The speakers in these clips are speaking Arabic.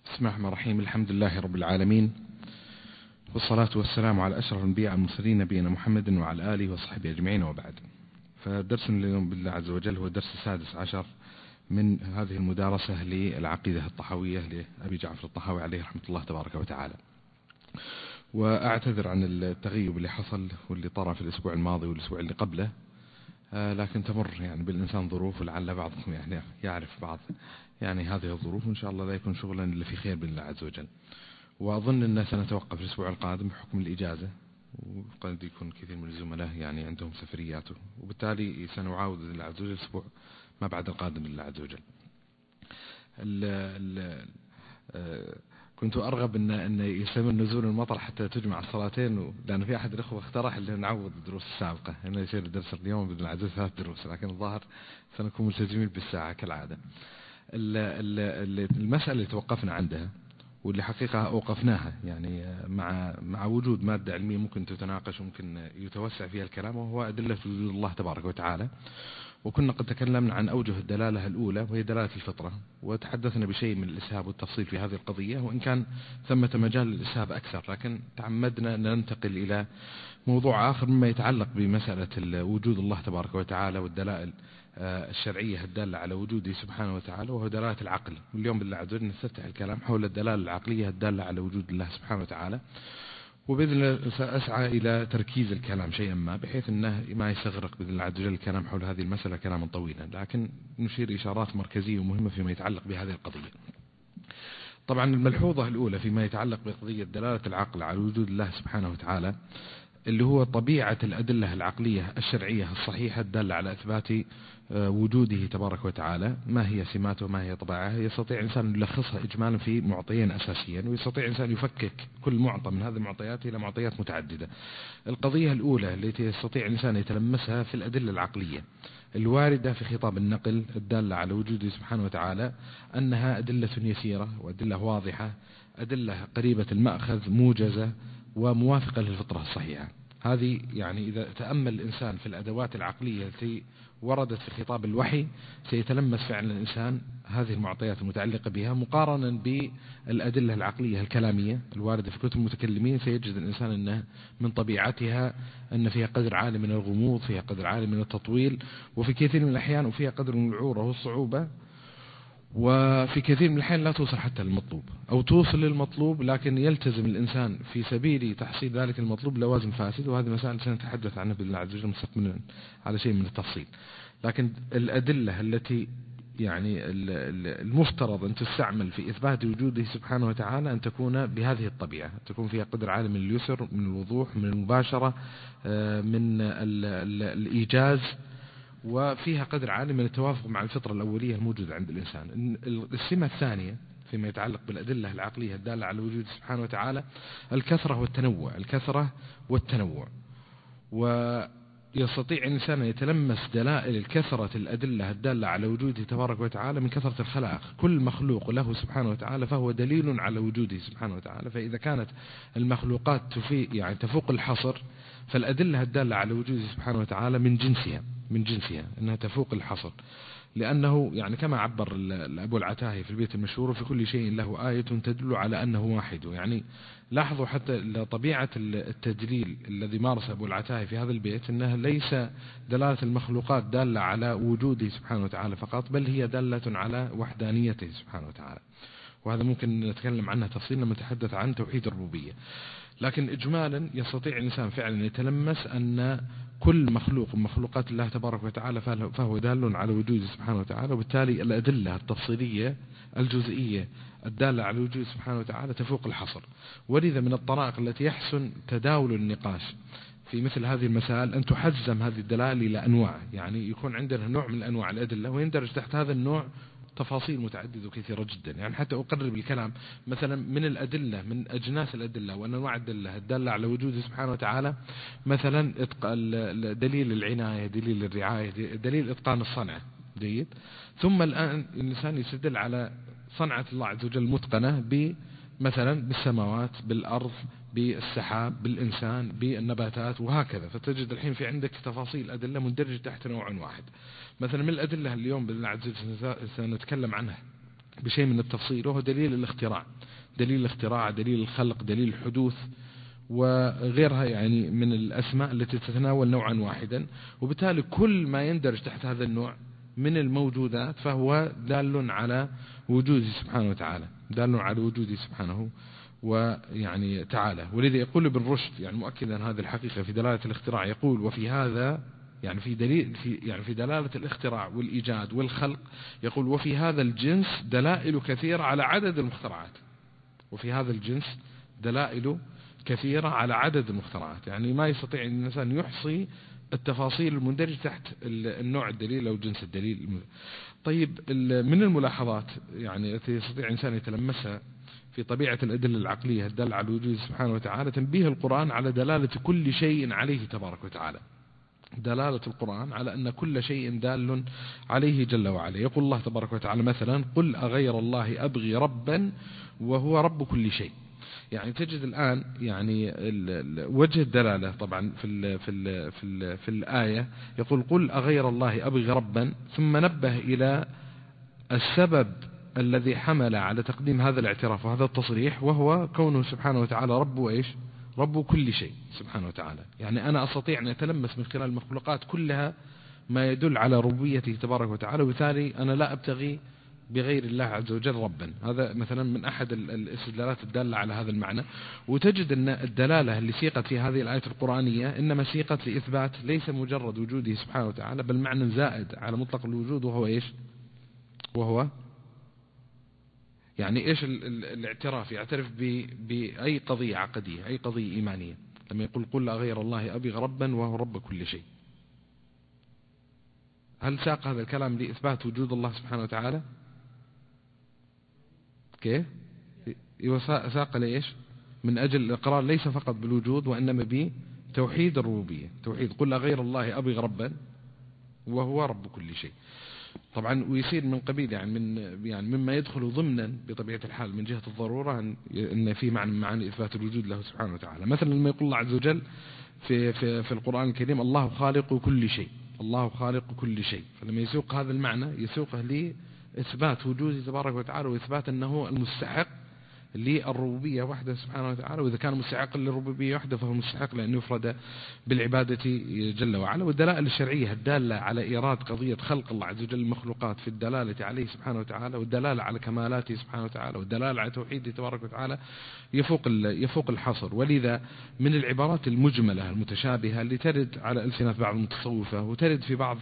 بسم الله الرحمن الرحيم. الحمد لله رب العالمين، والصلاة والسلام على أشرف الأنبياء المرسلين نبينا محمد وعلى آله وصحبه أجمعين، وبعد. فدرسنا اليوم بالله عز وجل هو الدرس السادس عشر من هذه المدارسة للعقيدة الطحاوية لأبي جعفر الطحاوي عليه رحمة الله تبارك وتعالى. وأعتذر عن التغيب اللي حصل واللي طرأ في الأسبوع الماضي والأسبوع اللي قبله، لكن تمر بالإنسان ظروف، ولعل بعضكم يعرف بعض هذه الظروف، وإن شاء الله لا يكون شغلا إلا في خير بالله عز وجل. وأظن أننا سنتوقف الأسبوع القادم بحكم الإجازة، وقد يكون كثير من الزملاء عندهم سفرياته، وبالتالي سنعاود بالله عز وجل الأسبوع ما بعد القادم بالله عز وجل. كنت أرغب أن يستمر نزول المطر حتى تجمع الصلاتين، لأن في أحد الأخوة اقترح أن نعوض الدروس السابقة، أنه يصير الدرس اليوم بالله عز وجل 3 دروس، لكن الظاهر سنكون ملتزمين بالساعة كالعادة. المسألة اللي توقفنا عندها واللي حقيقة أوقفناها مع وجود مادة علمية ممكن تتناقش وممكن يتوسع فيها الكلام، وهو أدلة وجود الله تبارك وتعالى. وكنا قد تكلمنا عن أوجه الدلالة الأولى، وهي دلالة الفطرة، وتحدثنا بشيء من الإسهاب والتفصيل في هذه القضية، وإن كان ثمة مجال للإسهاب أكثر، لكن تعمدنا أن ننتقل إلى موضوع آخر مما يتعلق بمسألة وجود الله تبارك وتعالى والدلائل الشرعية الدالة على وجوده سبحانه وتعالى، وهو دلالة العقل. واليوم بالله عز وجل نستفتح الكلام حول الدلالة العقلية الدالة على وجود الله سبحانه وتعالى، وبإذن الله سأسعى إلى تركيز الكلام شيئا ما، بحيث أنه ما يستغرق بإذن الله عز وجل الكلام حول هذه المسألة كلاما طويلا، لكن نشير إشارات مركزية ومهمة فيما يتعلق بهذه القضية. طبعا الملحوظة الأولى فيما يتعلق بقضية دلالة العقل على وجود الله سبحانه وتعالى، اللي هو طبيعة الأدلة العقلية الشرعية الصحيحة الدالة على إثبات وجوده تبارك وتعالى. ما هي سماته، ما هي طبيعته؟ يستطيع الإنسان أن يلخصها إجمالا في معطيين أساسيين، ويستطيع الإنسان يفكك كل معطى من هذه المعطيات إلى معطيات متعددة. القضية الأولى التي يستطيع الإنسان يتلمسها في الأدلة العقلية الواردة في خطاب النقل الدالة على وجوده سبحانه وتعالى، أنها أدلة يسيرة وأدلة واضحة، أدلة قريبة المأخذ، موجزة وموافقة للفطرة الصحيحة. هذه إذا تأمل الإنسان في الأدوات العقلية التي وردت في خطاب الوحي سيتلمس فعلا الإنسان هذه المعطيات المتعلقة بها، مقارنا بالأدلة العقلية الكلامية الواردة في كتب المتكلمين. سيجد الإنسان أنه من طبيعتها أن فيها قدر عالي من الغموض، فيها قدر عالي من التطويل، وفي كثير من الأحيان وفيها قدر من العورة والصعوبة، وفي كثير من الأحيان لا توصل حتى للمطلوب، أو توصل للمطلوب لكن يلتزم الإنسان في سبيل تحصيل ذلك المطلوب لوازم فاسد، وهذه مسائل سنتحدث عنها بالله عز وجل مستقبلا على شيء من التفصيل. لكن الأدلة التي المفترض أن تستعمل في إثبات وجوده سبحانه وتعالى أن تكون بهذه الطبيعة، تكون فيها قدر عالي من اليسر، من الوضوح، من المباشرة، من الإيجاز، وفيها قدر عالي من التوافق مع الفطرة الأولية الموجودة عند الإنسان. السمة الثانية فيما يتعلق بالأدلة العقلية الدالة على وجود سبحانه وتعالى الكثرة والتنوع، الكثرة والتنوع. ويستطيع الإنسان أن يتلمس دلائل الكثرة الأدلة الدالة على وجوده تبارك وتعالى من كثرة الخلائق. كل مخلوق له سبحانه وتعالى فهو دليل على وجوده سبحانه وتعالى. فإذا كانت المخلوقات تفوق الحصر، فالأدلة الدالة على وجوده سبحانه وتعالى من جنسها أنها تفوق الحصر، لأنه كما عبر أبو العتاهي في البيت المشهور: في كل شيء له آية تدل على أنه واحد. لاحظوا حتى طبيعة التدليل الذي مارس أبو العتاهي في هذا البيت، أنها ليس دلالة المخلوقات دالة على وجوده سبحانه وتعالى فقط، بل هي دالة على وحدانيته سبحانه وتعالى. وهذا ممكن نتكلم عنه تفصيلا لما نتحدث عن توحيد الربوبية. لكن إجمالا يستطيع الإنسان فعلا يتلمس أن كل مخلوق من مخلوقات الله تبارك وتعالى فهو دال على وجوده سبحانه وتعالى، وبالتالي الأدلة التفصيلية الجزئية الدالة على وجوده سبحانه وتعالى تفوق الحصر. ولذا من الطرائق التي يحسن تداول النقاش في مثل هذه المسائل أن تحزم هذه الدلائل إلى أنواع، يكون عندنا نوع من أنواع الأدلة ويندرج تحت هذا النوع تفاصيل متعددة وكثيرة جدا. حتى أقرب الكلام مثلا من الأدلة، من أجناس الأدلة وأنواع الأدلة الدالة على وجوده سبحانه وتعالى، مثلا دليل العناية، دليل الرعاية، دليل إتقان الصنعة. جيد. ثم الآن الإنسان يستدل على صنعة الله عز وجل متقنة مثلا بالسماوات، بالأرض، بالسحاب، بالإنسان، بالنباتات، وهكذا. فتجد الحين في عندك تفاصيل أدلة مندرجة تحت نوع واحد. مثلا من الأدلة اليوم بالله عز وجل سنتكلم عنها بشيء من التفصيل، وهو دليل الاختراع، دليل الاختراع، دليل الخلق، دليل الحدوث وغيرها يعني من الأسماء التي تتناول نوعا واحدا. وبالتالي كل ما يندرج تحت هذا النوع من الموجودات فهو دال على وجوده سبحانه وتعالى، دال على وجوده سبحانه ويعني تعالى. ولذا يقول ابن رشد يعني مؤكدا هذه الحقيقة في دلالة الاختراع، يقول وفي هذا يعني في دليل في دلالة الاختراع والإيجاد والخلق، يقول وفي هذا الجنس دلائل كثيرة على عدد المخترعات، وفي هذا الجنس دلائل كثيرة على عدد المخترعات. يعني ما يستطيع الإنسان يحصي التفاصيل المندرجة تحت النوع الدليل أو جنس الدليل. طيب من الملاحظات يعني التي يستطيع الإنسان يتلمسها في طبيعة الأدلة العقلية الدالة على وجوده سبحانه وتعالى، تنبيه القرآن على دلالة كل شيء عليه تبارك وتعالى، دلالة القرآن على أن كل شيء دال عليه جل وعلا. يقول الله تبارك وتعالى مثلا قل أغير الله أبغي ربا وهو رب كل شيء. يعني تجد الآن يعني وجه الدلالة طبعا في الآية يقول قل أغير الله أبغي ربا، ثم نبه إلى السبب الذي حمل على تقديم هذا الاعتراف وهذا التصريح، وهو كونه سبحانه وتعالى رب وإيش؟ رب كل شيء سبحانه وتعالى. يعني أنا أستطيع أن أتلمس من خلال المخلوقات كلها ما يدل على ربوبيته تبارك وتعالى، وبالتالي أنا لا أبتغي بغير الله عز وجل ربا. هذا مثلا من أحد الاستدلالات الدالة على هذا المعنى. وتجد أن الدلالة اللي سيقت في هذه الآية القرآنية إنما سيقت لإثبات ليس مجرد وجوده سبحانه وتعالى، بل معنى زائد على مطلق الوجود، وهو إيش؟ وهو يعني إيش؟ الاعتراف، يعترف بأي قضية عقدية، أي قضية إيمانية، لما يقول قل غير الله أبغي ربا وهو رب كل شيء. هل ساق هذا الكلام لإثبات وجود الله سبحانه وتعالى؟ كيف؟ ساق لإيش؟ من أجل الإقرار ليس فقط بالوجود وإنما بتوحيد الربوبية، توحيد قل غير الله أبغي ربا وهو رب كل شيء. طبعا ويصير من قبيل يعني مما يدخل ضمنا بطبيعة الحال من جهة الضرورة أن في معاني إثبات الوجود له سبحانه وتعالى. مثلا لما يقول الله عز وجل في القرآن الكريم الله خالق كل شيء، الله خالق كل شيء، فلما يسوق هذا المعنى يسوقه لإثبات وجوده تبارك وتعالى وإثبات أنه المستحق للربوبية وحده سبحانه وتعالى، وإذا كان مستحقا للربوبية وحده فهو مستحق لأن يفرد بالعبادة جل وعلا. والدلائل الشرعية الدالة على إيراد قضية خلق الله عز وجل المخلوقات في الدلالة عليه سبحانه وتعالى، والدلالة على كمالاته سبحانه وتعالى، والدلالة على توحيده تبارك وتعالى يفوق الحصر. ولذا من العبارات المجملة المتشابهة اللي ترد على ألسنة بعض المتصوفة وترد في بعض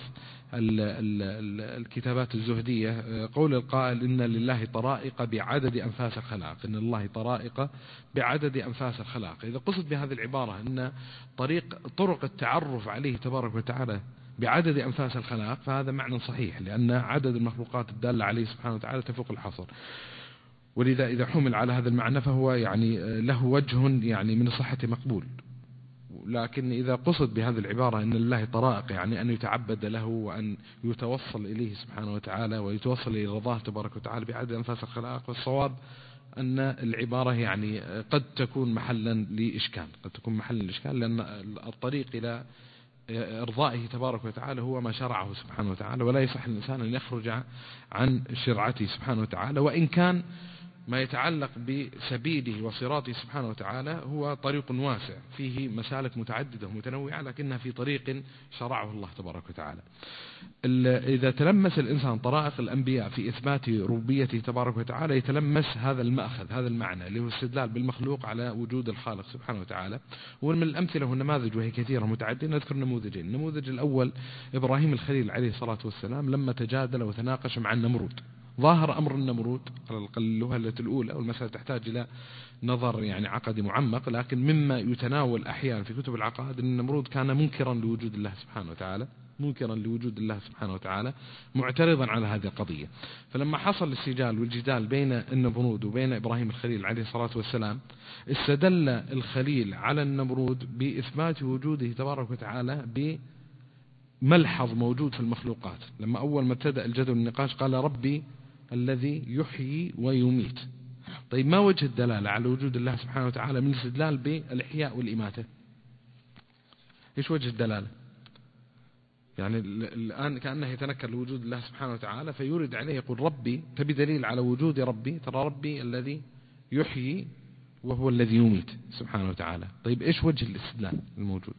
الكتابات الزهدية قول القائل إن لله طرائق بعدد أنفاس الخلاق، إن الله طرائق بعدد أنفاس الخلاق. إذا قصد بهذه العبارة أن طرق التعرف عليه تبارك وتعالى بعدد أنفاس الخلاق، فهذا معنى صحيح، لأن عدد المخلوقات الدالة عليه سبحانه وتعالى تفوق الحصر. ولذا إذا حمل على هذا المعنى فهو يعني له وجه يعني من الصحة مقبول. لكن إذا قصد بهذه العبارة أن الله طرائق يعني أن يتعبد له وأن يتوصل إليه سبحانه وتعالى ويتوصل إلى رضاه تبارك وتعالى بعدد أنفاس الخلاق، والصواب أن العبارة يعني قد تكون محلا لإشكال، قد تكون محلا لإشكال، لأن الطريق إلى إرضائه تبارك وتعالى هو ما شرعه سبحانه وتعالى، ولا يصح الإنسان أن يخرج عن شرعته سبحانه وتعالى. وإن كان ما يتعلق بسبيله وصراطه سبحانه وتعالى هو طريق واسع فيه مسالك متعددة ومتنوعة، لكنها في طريق شرعه الله تبارك وتعالى. إذا تلمس الإنسان طرائق الأنبياء في إثبات ربوبيته تبارك وتعالى يتلمس هذا المأخذ، هذا المعنى اللي هو استدلال بالمخلوق على وجود الخالق سبحانه وتعالى. ومن الأمثلة والنماذج وهي كثيرة متعددة، نذكر نموذجين. النموذج الأول إبراهيم الخليل عليه الصلاة والسلام لما تجادل وتناقش مع النمرود. ظاهر أمر النمرود على الأقل الوهلة الأولى، والمسألة تحتاج إلى نظر يعني عقدي معمق، لكن مما يتناول أحيانا في كتب العقائد أن النمرود كان منكرا لوجود الله سبحانه وتعالى، منكرا لوجود الله سبحانه وتعالى، معترضا على هذه القضية. فلما حصل السجال والجدال بين النمرود وبين إبراهيم الخليل عليه الصلاة والسلام، استدل الخليل على النمرود بإثبات وجوده تبارك وتعالى بملحظ موجود في المخلوقات. لما أول ما ابتدأ الجدل والنقاش قال ربي الذي يحيي ويميت. طيب ما وجه الدلالة على وجود الله سبحانه وتعالى من الاستدلال بالإحياء والإماتة؟ إيش وجه الدلالة؟ يعني الآن كأنه يتنكر لوجود الله سبحانه وتعالى، فيورد عليه يقول ربي، تبي دليل على وجود ربي، ترى ربي الذي يحيي وهو الذي يميت سبحانه وتعالى. طيب إيش وجه الاستدلال الموجود؟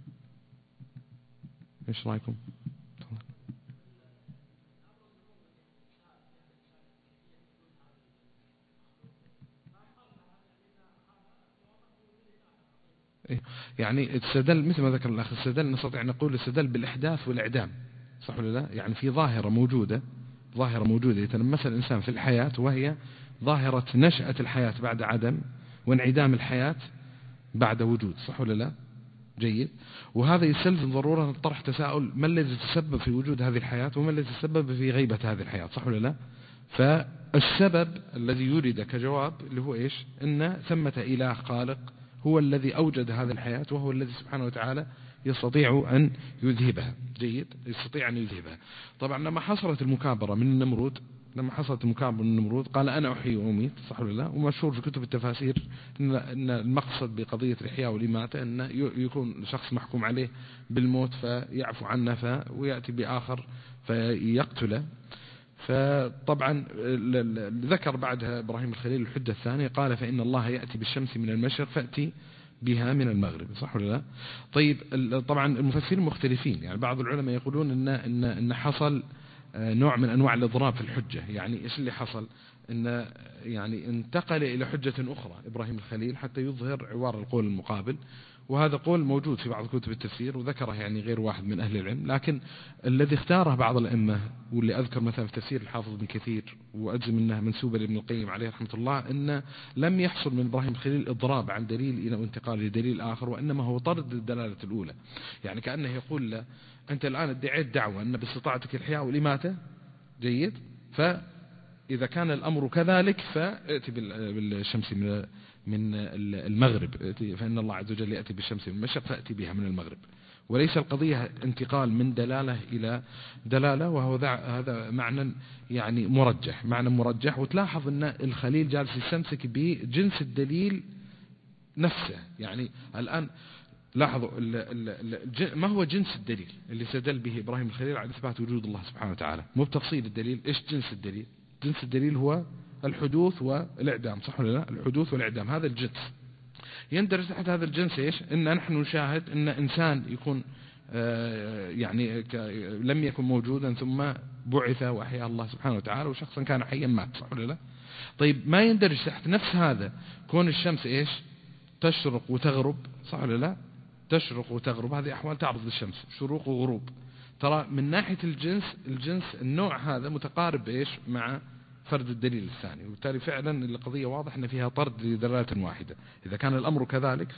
إيش رأيكم؟ يعني استدل مثل ما ذكر الأخ، استدل نستطيع نقول استدل بالإحداث والإعدام، صح ولا لا؟ يعني في ظاهرة موجودة يتلمسها الإنسان في الحياة، وهي ظاهرة نشأة الحياة بعد عدم، وانعدام الحياة بعد وجود، صح ولا لا؟ جيد. وهذا يستلزم ضرورة طرح تساؤل: ما الذي تسبب في وجود هذه الحياة، وما الذي تسبب في غيبة هذه الحياة، صح ولا لا؟ فالسبب الذي يريد كجواب اللي هو إيش؟ إن ثمة إله خالق هو الذي أوجد هذه الحياة، وهو الذي سبحانه وتعالى يستطيع أن يذهبها. جيد، يستطيع أن يذهبها. طبعا لما حصلت المكابرة من النمرود، قال أنا أحيي وأميت، صح ولا لا؟ ومشهور في كتب التفاسير أن المقصد بقضية الإحياء والإماتة أن يكون شخص محكوم عليه بالموت فيعفو عنه ويأتي بآخر فيقتله. فطبعا ذكر بعدها إبراهيم الخليل الحجة الثانية، قال فإن الله يأتي بالشمس من المشرق فأتي بها من المغرب، صح ولا لا؟ طيب طبعا المفسرين مختلفين، يعني بعض العلماء يقولون إن حصل نوع من أنواع الإضراب في الحجة. يعني إيش اللي حصل؟ إن يعني انتقل إلى حجة أخرى إبراهيم الخليل حتى يظهر عوار القول المقابل، وهذا قول موجود في بعض كتب التفسير وذكره يعني غير واحد من أهل العلم، لكن الذي اختاره بعض الأئمة، واللي أذكر مثلا في تفسير الحافظ بن كثير وأجزم أنها منسوبة لابن القيم عليه رحمة الله، أن لم يحصل من إبراهيم الخليل إضراب عن دليل إلى انتقال لدليل آخر، وإنما هو طرد الدلالة الأولى. يعني كأنه يقول له أنت الآن ادعيت دعوة أن باستطاعتك الإحياء والإماتة، جيد، فإذا كان الأمر كذلك فأتي بالشمس من المغرب، فإن الله عز وجل يأتي بالشمس من المشرق فأتي بها من المغرب، وليس القضية انتقال من دلالة إلى دلالة، وهو هذا معنى يعني مرجح. وتلاحظ أن الخليل جالس يستمسك بجنس الدليل نفسه. يعني الآن لاحظوا ما هو جنس الدليل اللي استدل به إبراهيم الخليل على إثبات وجود الله سبحانه وتعالى، مو بتفصيل الدليل. إيش جنس الدليل؟ جنس الدليل هو الحدوث والإعدام، صح ولا لا؟ الحدوث والإعدام هذا الجنس. يندرج تحت هذا الجنس إيش؟ إن نحن نشاهد إن إنسان يكون يعني لم يكن موجودا ثم بعث وأحيا الله سبحانه وتعالى، وشخصا كان حيا مات، صح ولا لا؟ طيب ما يندرج تحت نفس هذا كون الشمس إيش؟ تشرق وتغرب، صح ولا لا؟ تشرق وتغرب، هذه أحوال تعرض للشمس، شروق وغروب. ترى من ناحية الجنس النوع هذا متقارب إيش مع فرد الدليل الثاني، وبالتالي فعلا القضية واضح أن فيها طرد لدلالة واحدة. إذا كان الأمر كذلك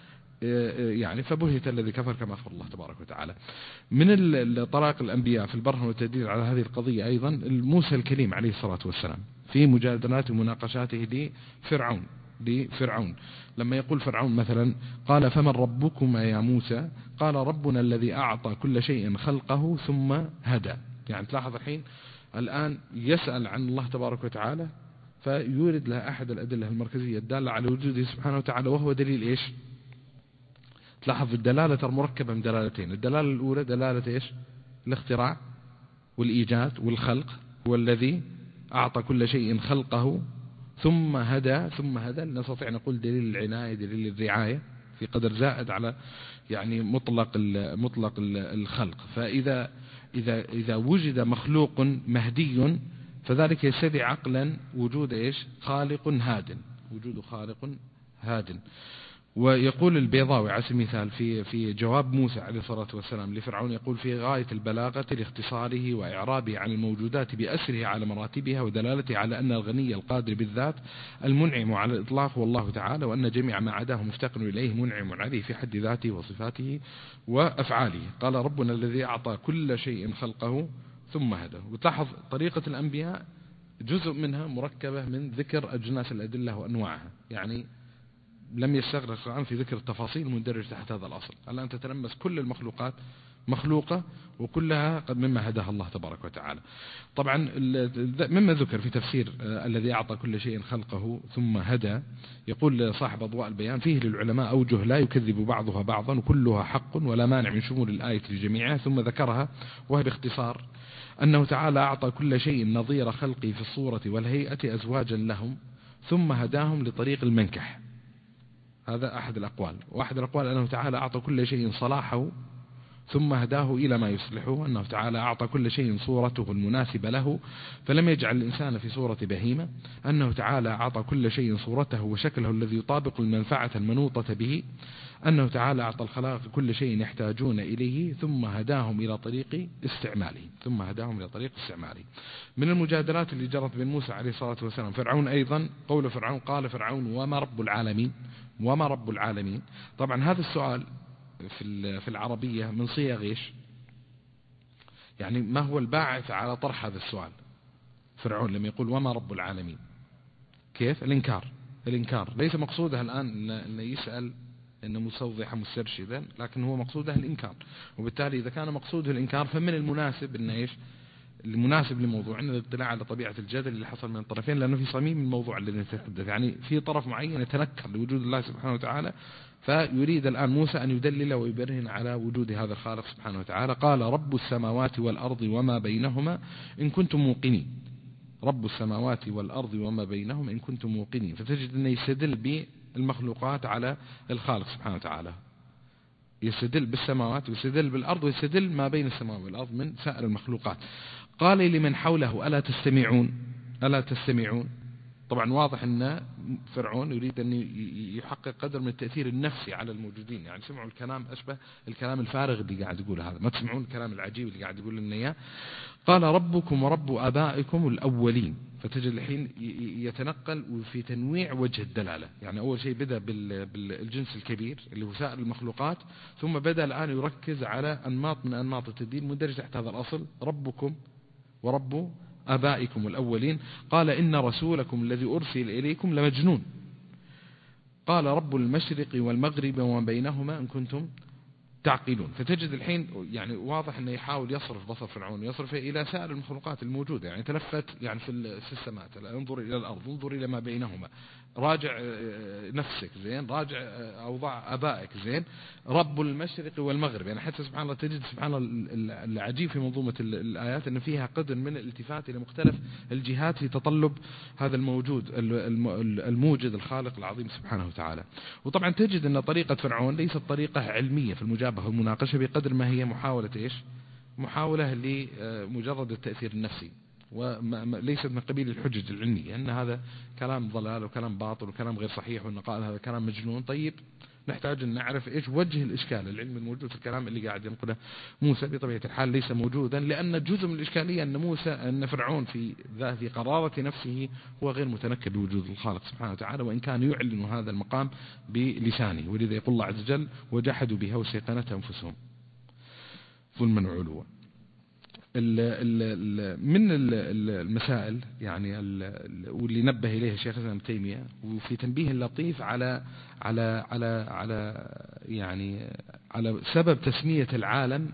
يعني فبهت الذي كفر كما أخبر الله تبارك وتعالى. من طرائق الأنبياء في البرهن والتدليل على هذه القضية أيضا موسى الكليم عليه الصلاة والسلام في مجادلات ومناقشاته لفرعون، لما يقول فرعون مثلا قال فمن ربكما يا موسى؟ قال ربنا الذي أعطى كل شيء خلقه ثم هدى. يعني تلاحظ الآن يسأل عن الله تبارك وتعالى فيورد له أحد الأدلة المركزية الدالة على وجوده سبحانه وتعالى، وهو دليل إيش؟ تلاحظ الدلالة مركبة من دلالتين. الدلالة الأولى دلالة إيش؟ الاختراع والإيجاد والخلق، هو الذي أعطى كل شيء خلقه ثم هدى نستطيع نقول دليل العناية، دليل الرعاية في قدر زائد على يعني مطلق الخلق. فإذا وجد مخلوق مهدي فذلك يستدعي عقلا وجود إيش؟ خالق هاد. ويقول البيضاوي على سبيل المثال في جواب موسى عليه الصلاة والسلام لفرعون، يقول في غاية البلاغة لاختصاره وإعرابه عن الموجودات بأسره على مراتبها، ودلالته على أن الغني القادر بالذات المنعم على الإطلاق والله تعالى، وأن جميع ما عداه مفتقر إليه منعم عليه في حد ذاته وصفاته وأفعاله. قال ربنا الذي أعطى كل شيء خلقه ثم هدى. وتلاحظ طريقة الأنبياء جزء منها مركبة من ذكر أجناس الأدلة وأنواعها، يعني لم يستغرق القرآن في ذكر التفاصيل مندرج تحت هذا الأصل. الآن تتلمس كل المخلوقات مخلوقة وكلها قد مما هداها الله تبارك وتعالى. طبعا مما ذكر في تفسير الذي أعطى كل شيء خلقه ثم هدى، يقول صاحب أضواء البيان: فيه للعلماء أوجه لا يكذب بعضها بعضا وكلها حق ولا مانع من شمول الآية لجميعها، ثم ذكرها وهي باختصار أنه تعالى أعطى كل شيء نظير خلقه في الصورة والهيئة أزواجا لهم ثم هداهم لطريق المنكح. هذا أحد الأقوال. وأحد الأقوال أنه تعالى أعطى كل شيء صلاحه ثم هداه إلى ما يصلحه، أنه تعالى أعطى كل شيء صورته المناسبة له فلم يجعل الإنسان في صورة بهيمة، أنه تعالى أعطى كل شيء صورته وشكله الذي يطابق المنفعة المنوطة به، أنه تعالى أعطى الخلائق كل شيء يحتاجون إليه ثم هداهم إلى طريق استعماله. من المجادلات اللي جرت بين موسى عليه الصلاة والسلام فرعون أيضا، قول فرعون: قال فرعون وما رب العالمين. طبعا هذا السؤال في العربية من صيغ ايش؟ يعني ما هو الباعث على طرح هذا السؤال؟ فرعون لما يقول وما رب العالمين، كيف؟ الإنكار ليس مقصودها الآن أن يسأل أنه مستوضحا مسترشدا، لكن هو مقصودها الإنكار. وبالتالي إذا كان مقصوده الإنكار فمن المناسب أن ايش؟ المناسب لموضوعنا الاطلاع على طبيعة الجدل اللي حصل من الطرفين، لأنه في صميم الموضوع الذي نتحدث، يعني في طرف معين يتنكر لوجود الله سبحانه وتعالى، فيريد الآن موسى أن يدلل ويبرهن على وجود هذا الخالق سبحانه وتعالى. قال رب السماوات والأرض وما بينهما إن كنتم موقنين. رب السماوات والأرض وما بينهما إن كنتم موقنين. فتجد أنه يستدل بالمخلوقات على الخالق سبحانه وتعالى، يستدل بالسماوات ويستدل بالأرض ويستدل ما بين السماوات والأرض من سائر المخلوقات. قال لمن حوله ألا تستمعون. طبعا واضح أن فرعون يريد أن يحقق قدر من التأثير النفسي على الموجودين، يعني سمعوا الكلام أشبه الكلام الفارغ اللي قاعد يقوله هذا، ما تسمعون الكلام العجيب اللي قاعد يقول لنا إياه. قال ربكم ورب آبائكم الأولين. فتجد الحين يتنقل في تنويع وجه الدلالة، يعني أول شيء بدأ بالجنس الكبير اللي هو سائر المخلوقات، ثم بدأ الآن يركز على أنماط من أنماط التدين مندرج تحت هذا الأصل: ربكم ورب آبائكم الأولين. قال إن رسولكم الذي أرسل إليكم لمجنون. قال رب المشرق والمغرب وما بينهما إن كنتم تعقلون. فتجد الحين يعني واضح أنه يحاول يصرف بصر فرعون، يصرف إلى سائر المخلوقات الموجودة، يعني تلفت يعني في السماء، انظر إلى الأرض، انظر إلى ما بينهما، راجع نفسك زين، راجع أوضاع آبائك زين، رب المشرق والمغرب. يعني حتى سبحان الله تجد سبحان الله العجيب في منظومة الآيات أن فيها قدر من الالتفات إلى مختلف الجهات في تطلب هذا الموجود الموجد الخالق العظيم سبحانه وتعالى. وطبعا تجد أن طريقة فرعون ليست طريقة علمية في المجابهة والمناقشة بقدر ما هي محاولة إيش؟ محاولة لمجرد التأثير النفسي، وليست من قبيل الحجج العلمية أن هذا كلام ضلال وكلام باطل وكلام غير صحيح وأن قال هذا كلام مجنون. طيب نحتاج أن نعرف إيش وجه الإشكال العلمي الموجود في الكلام اللي قاعد ينقله موسى. بطبيعة الحال ليس موجودا، لأن جزء من الإشكالية أن فرعون في قرارة نفسه هو غير متنكر بوجود الخالق سبحانه وتعالى، وإن كان يعلن هذا المقام بلسانه. ولذا يقول الله عز وجل: وجحدوا بها واستيقنتها أنفسهم ظلما وعلوا. من المسائل يعني واللي نبه إليه الشيخ ابن تيمية، وفي تنبيه لطيف على سبب تسمية العالم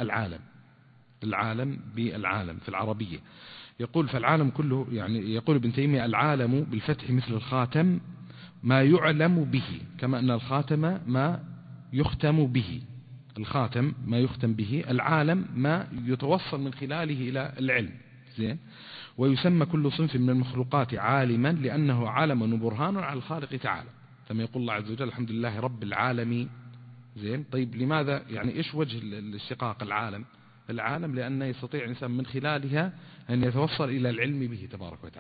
بالعالم في العربية. يقول فالعالم كله، يعني يقول ابن تيمية: العالم بالفتح مثل الخاتم ما يعلم به، كما أن الخاتم ما يختم به. الخاتم ما يختم به، العالم ما يتوصل من خلاله إلى العلم زين. ويسمى كل صنف من المخلوقات عالما لأنه علم وبرهان على الخالق تعالى، كما يقول الله عز وجل: الحمد لله رب العالمين زين. طيب لماذا يعني إيش وجه الاشتقاق العالم لأنه يستطيع الإنسان من خلالها أن يتوصل إلى العلم به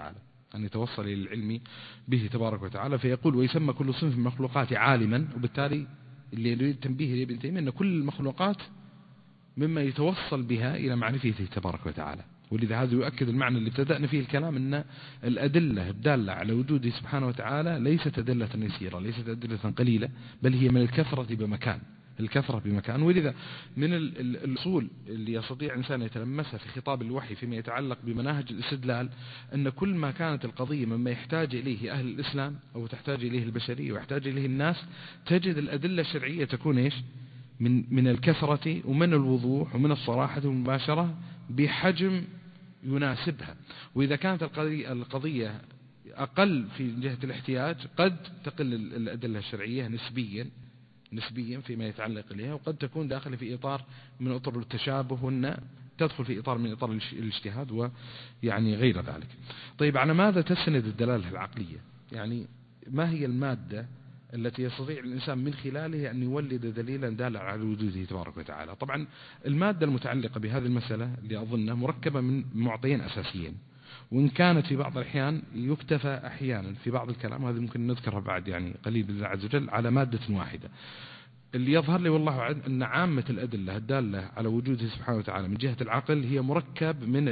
تبارك وتعالى، فيقول: ويسمى كل صنف من المخلوقات عالما. وبالتالي اللي يريد تنبيه لابن تيمية أن كل المخلوقات مما يتوصل بها إلى معرفته تبارك وتعالى. ولذا هذا يؤكد المعنى اللي ابتدأنا فيه الكلام، أن الأدلة الدالة على وجوده سبحانه وتعالى ليست أدلة يسيرة، ليست أدلة قليلة، بل هي من الكثرة بمكان. ولذا من الأصول اللي يستطيع إنسان يتلمسها في خطاب الوحي فيما يتعلق بمناهج الاستدلال، أن كل ما كانت القضية مما يحتاج إليه أهل الإسلام أو تحتاج إليه البشرية ويحتاج إليه الناس، تجد الأدلة الشرعية تكون إيش؟ من الكثرة ومن الوضوح ومن الصراحة والمباشرة بحجم يناسبها. وإذا كانت القضية أقل في جهة الاحتياج قد تقل الأدلة الشرعية نسبيا فيما يتعلق إليها، وقد تكون داخل في إطار من أطر التشابه، وأن تدخل في إطار من إطار الاجتهاد ويعني غير ذلك. طيب، على ماذا تستند الدلالة العقلية؟ يعني ما هي المادة التي يستطيع الإنسان من خلالها أن يولد دليلا دالا على وجوده تبارك وتعالى؟ طبعا المادة المتعلقة بهذه المسألة اللي أظنها مركبة من معطيين أساسيين، وإن كانت في بعض الأحيان يكتفى أحيانا في بعض الكلام، وهذا ممكن نذكرها بعد يعني قليل بإذن الله عز وجل، على مادة واحدة. اللي يظهر لي والله أعلم أن عامة الأدلة الدالة على وجوده سبحانه وتعالى من جهة العقل هي مركب من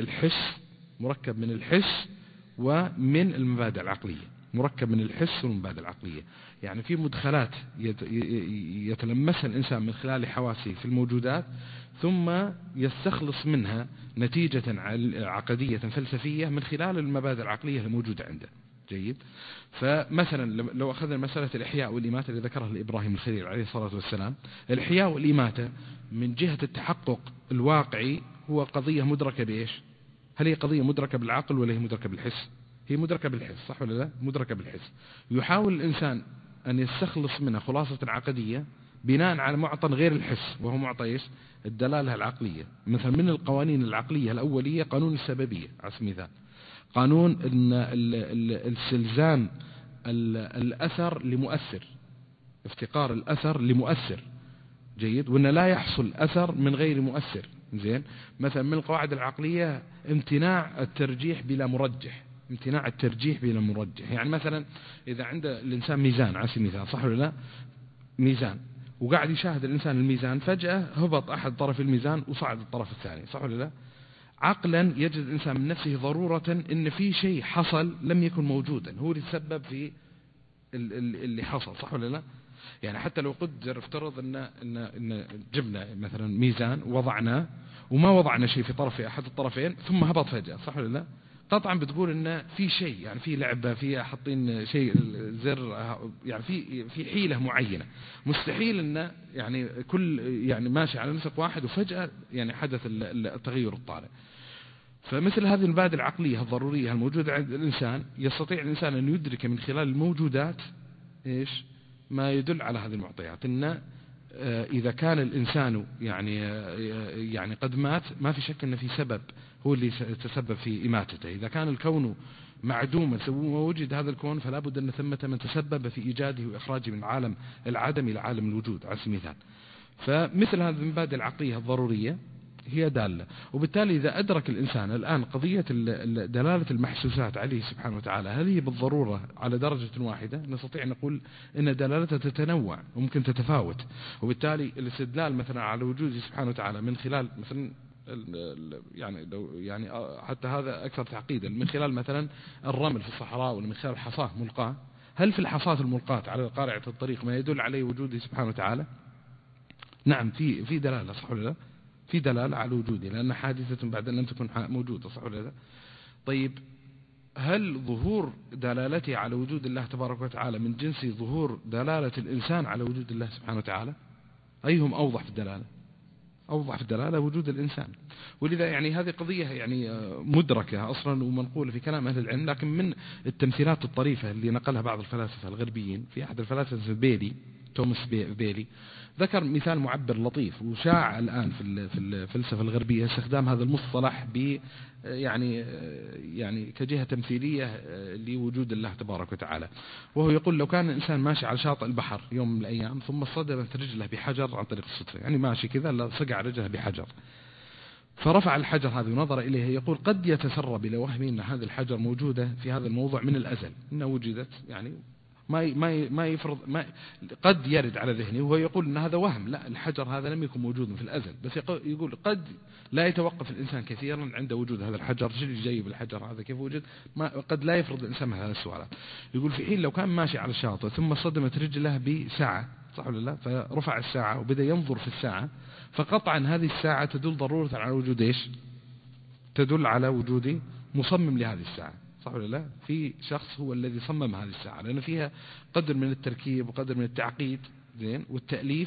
الحس ومن المبادئ العقلية، مركب من الحس والمبادئ العقلية. يعني في مدخلات يتلمسها الإنسان من خلال حواسه في الموجودات، ثم يستخلص منها نتيجة عقدية فلسفية من خلال المبادئ العقلية الموجودة عنده. جيد. فمثلا لو أخذنا مسألة الإحياء والإماتة اللي ذكرها الإبراهيم الخليل عليه الصلاة والسلام، الإحياء والإماتة من جهة التحقق الواقعي هو قضية مدركة بإيش؟ هل هي قضية مدركة بالعقل ولا هي مدركة بالحس؟ هي مدركة بالحس، صح ولا لا؟ مدركة بالحس. يحاول الإنسان أن يستخلص منها خلاصة عقدية بناء على معطى غير الحس، وهو معطى إيش؟ الدلالة العقلية. مثلا من القوانين العقلية الأولية قانون السببية على سبيل المثال، قانون أن السلزام الأثر لمؤثر، افتقار الأثر لمؤثر. جيد. وأن لا يحصل أثر من غير مؤثر. زين. مثلا من القواعد العقلية امتناع الترجيح بلا مرجح، يعني مثلا إذا عند الإنسان ميزان على سبيل المثال، صح ولا لا؟ ميزان، وقاعد يشاهد الإنسان الميزان، فجأة هبط أحد طرف الميزان وصعد الطرف الثاني، صح ولا لا؟ عقلا يجد الإنسان من نفسه ضرورة إن في شيء حصل لم يكن موجودا، هو اللي تسبب في اللي حصل، صح ولا لا؟ يعني حتى لو قدر افترض إن جبنا مثلا ميزان ووضعناه وما وضعنا شيء في طرف أحد الطرفين ثم هبط فجأة، صح ولا لا؟ قطعا بتقول إن في شيء، يعني في لعبة، في حاطين شيء زر، يعني في حيلة معينة. مستحيل إن يعني كل يعني ماشي على نسق واحد وفجأة يعني حدث التغير الطارئ. فمثل هذه المبادئ العقلية الضرورية الموجودة عند الإنسان، يستطيع الإنسان أن يدرك من خلال الموجودات إيش ما يدل على هذه المعطيات. إن إذا كان الإنسان يعني قد مات، ما في شك أن في سبب هو اللي تسبب في إماتته. إذا كان الكون معدوما ثم وجد هذا الكون، فلا بد أن ثمة من تسبب في إيجاده وإخراجه من عالم العدم إلى عالم الوجود على سبيل المثال. فمثل هذه المبادئ العقلية الضرورية هي دالة. وبالتالي إذا أدرك الإنسان الآن قضية دلالة المحسوسات عليه سبحانه وتعالى هذه بالضرورة على درجة واحدة، نستطيع أن نقول أن دلالتها تتنوع وممكن تتفاوت. وبالتالي الاستدلال مثلا على وجوده سبحانه وتعالى من خلال مثلا يعني حتى هذا أكثر تعقيدا، من خلال مثلا الرمل في الصحراء ولا من خلال حصاة ملقاة، هل في الحصاة الملقاة على قارعة الطريق ما يدل عليه وجوده سبحانه وتعالى؟ نعم، في دلالة، صح ولا لا؟ في دلالة على وجوده، لأن حادثة بعد أن لم تكن موجودة، صح ولا لا؟ طيب، هل ظهور دلالته على وجود الله تبارك وتعالى من جنس ظهور دلالة الإنسان على وجود الله سبحانه وتعالى؟ أيهم أوضح في الدلالة؟ أوضح في الدلالة وجود الإنسان. ولذا يعني هذه قضية يعني مدركة أصلا ومنقولة في كلام أهل العلم، لكن من التمثيلات الطريفة اللي نقلها بعض الفلاسفة الغربيين، في أحد الفلاسفة توماس بيلي ذكر مثال معبر لطيف وشاع الآن في الفلسفة الغربية استخدام هذا المصطلح يعني كجهة تمثيلية لوجود الله تبارك وتعالى. وهو يقول لو كان الإنسان ماشي على شاطئ البحر يوم من الأيام ثم صدمت رجله بحجر عن طريق الصدفة، يعني ماشي كذا لا صقع رجله بحجر، فرفع الحجر هذا ونظر إليه، يقول قد يتسرب إلى وهمه أن هذه الحجر موجودة في هذا الموضوع من الأزل، إنها وجدت، يعني ما يفرض، قد يرد على ذهنه وهو يقول أن هذا وهم، لا الحجر هذا لم يكن موجود في الأزل، بس يقول قد لا يتوقف الإنسان كثيرا عند وجود هذا الحجر، شو اللي جاي بالحجر هذا كيف وجد، قد لا يفرض الإنسان هذا السؤال. يقول في حين لو كان ماشي على الشاطئ ثم صدمت رجله بساعة، صح ولا لا، فرفع الساعة وبدأ ينظر في الساعة، فقطعا هذه الساعة تدل ضرورة على وجود إيش؟ تدل على وجود مصمم لهذه الساعة، صح ولا لا؟ في شخص هو الذي صمم هذه الساعة، لأن فيها قدر من التركيب وقدر من التعقيد، زين، والتأليف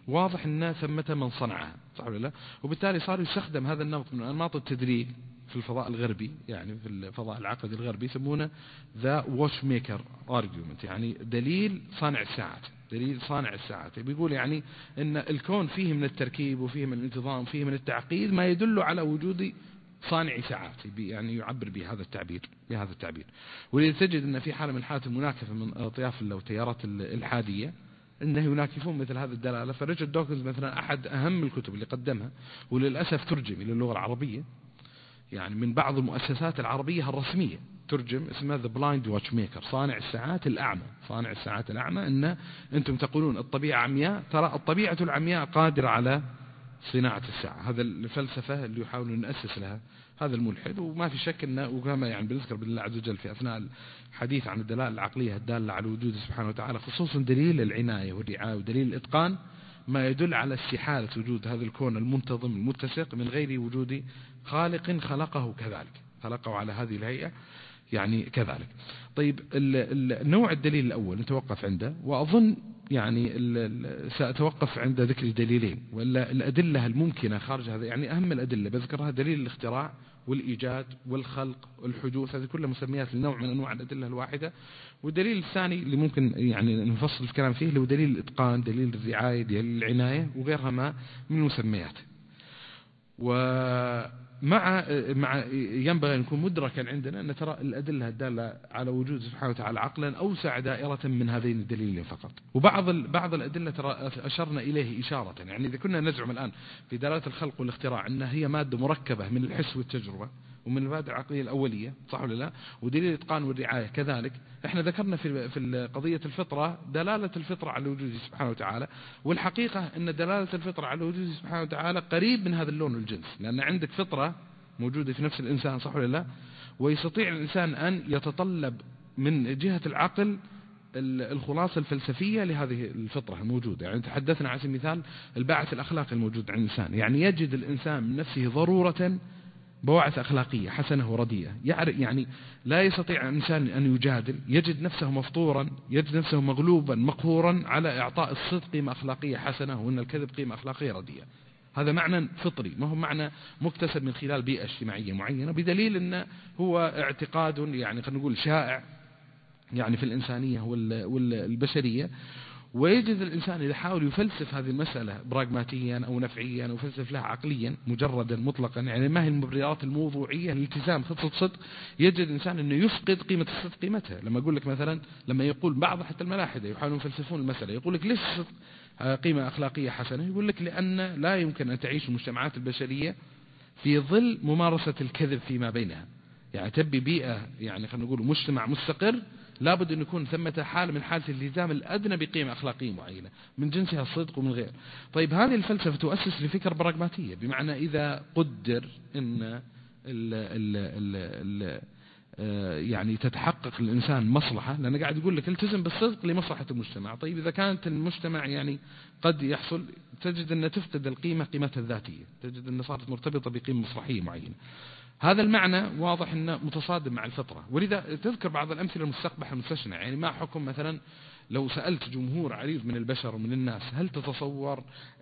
واضح أن ثمة من صنعها، صح ولا لا؟ وبالتالي صار يستخدم هذا النمط من أنماط التدليل في الفضاء الغربي، يعني في الفضاء العقدي الغربي يسمونه the watchmaker argument، يعني دليل صانع الساعات. دليل صانع الساعات بيقول يعني أن الكون فيه من التركيب وفيه من الانتظام فيه من التعقيد ما يدل على وجود صانع ساعات، يعني يعبر بهذا التعبير. ولذا تجد أن في حالة من الحالات المناكفة من أطياف والتيارات الإلحادية أنه يناكفون مثل هذه الدلالة. فريتشارد دوكنز مثلا أحد أهم الكتب اللي قدمها وللأسف ترجم إلى اللغة العربية، يعني من بعض المؤسسات العربية الرسمية ترجم، اسمها The Blind Watchmaker، صانع الساعات الأعمى. صانع الساعات الأعمى أن أنتم تقولون الطبيعة عمياء، ترى الطبيعة العمياء قادرة على صناعة الساعة. هذا الفلسفة اللي يحاول نأسس لها هذا الملحد. وما في شك أنه وكما يعني بنذكر بالله عز وجل في أثناء الحديث عن الدلائل العقلية الدالة على وجوده سبحانه وتعالى، خصوصا دليل العناية والرعاية ودليل الإتقان، ما يدل على استحالة وجود هذا الكون المنتظم المتسق من غير وجود خالق خلقه كذلك، خلقه على هذه الهيئة يعني كذلك. طيب النوع الدليل الأول نتوقف عنده، وأظن يعني سأتوقف عند ذكر دليلين، ولا الأدلة الممكنة خارج هذا. يعني أهم الأدلة بذكرها دليل الاختراع والإيجاد والخلق والحدوث، هذه كلها مسميات لنوع من أنواع الأدلة الواحدة. والدليل الثاني اللي ممكن يعني نفصل الكلام فيه اللي هو دليل الإتقان، دليل الرعاية، دليل العناية وغيرها ما من المسميات. ومع ينبغي أن يكون مدركا عندنا أن ترى الأدلة الدالة على وجود سبحانه وتعالى عقلا أوسع دائرة من هذين الدليلين فقط. وبعض الأدلة ترى أشرنا إليه إشارة، يعني إذا كنا نزعم الآن في دلالة الخلق والاختراع أنها هي مادة مركبة من الحس والتجربة ومن المبادئ العقلية الأولية، صح ولا لا؟ ودليل الإتقان والرعاية كذلك. احنا ذكرنا في قضية الفطرة دلالة الفطرة على وجوده سبحانه وتعالى، والحقيقة أن دلالة الفطرة على وجوده سبحانه وتعالى قريب من هذا اللون والجنس، لأن عندك فطرة موجودة في نفس الإنسان، صح ولا لا؟ ويستطيع الإنسان أن يتطلب من جهة العقل الخلاصة الفلسفية لهذه الفطرة الموجودة. يعني تحدثنا على سبيل المثال الباعث الأخلاقي الموجود عند الإنسان، يعني يجد الإنسان من نفسه ضرورة بواعث أخلاقية حسنة ورديئة، يعني لا يستطيع الإنسان أن يجادل، يجد نفسه مفطورا، يجد نفسه مغلوبا مقهورا على إعطاء الصدق قيمة أخلاقية حسنة وأن الكذب قيمة أخلاقية رديئة. هذا معنى فطري، ما هو معنى مكتسب من خلال بيئة اجتماعية معينة، بدليل أنه هو اعتقاد يعني خلينا نقول شائع يعني في الإنسانية والبشرية. ويجد الإنسان إذا حاول يفلسف هذه المسألة براغماتيا أو نفعيا أو فلسف لها عقليا مجردا مطلقا، يعني ما هي المبررات الموضوعية للالتزام خطة صدق، يجد الإنسان أنه يفقد قيمة الصدق قيمتها. لما أقول لك مثلا، لما يقول بعض حتى الملاحدة يحاولون يفلسفون المسألة، يقول لك ليش الصدق قيمة أخلاقية حسنة؟ يقول لك لأن لا يمكن أن تعيش المجتمعات البشرية في ظل ممارسة الكذب فيما بينها. يعني تبي بيئة يعني خلينا نقول مجتمع مستقر، لابد أن يكون ثمة حالة من حالة الالتزام الأدنى بقيمة أخلاقية معينة من جنسها الصدق ومن غير. طيب هذه الفلسفة تؤسس لفكر براغماتية، بمعنى إذا قدر أن ال ال ال ال يعني تتحقق الإنسان مصلحة، لأنه قاعد يقول لك التزم بالصدق لمصلحة المجتمع. طيب إذا كانت المجتمع يعني قد يحصل تجد أن تفقد القيمة قيمتها الذاتية، تجد أن صارت مرتبطة بقيمة مصلحية معينة. هذا المعنى واضح أنه متصادم مع الفطرة. ولذا تذكر بعض الأمثلة المستقبحة المستشنة. يعني ما حكم مثلا لو سألت جمهور عريض من البشر ومن الناس، هل تتصور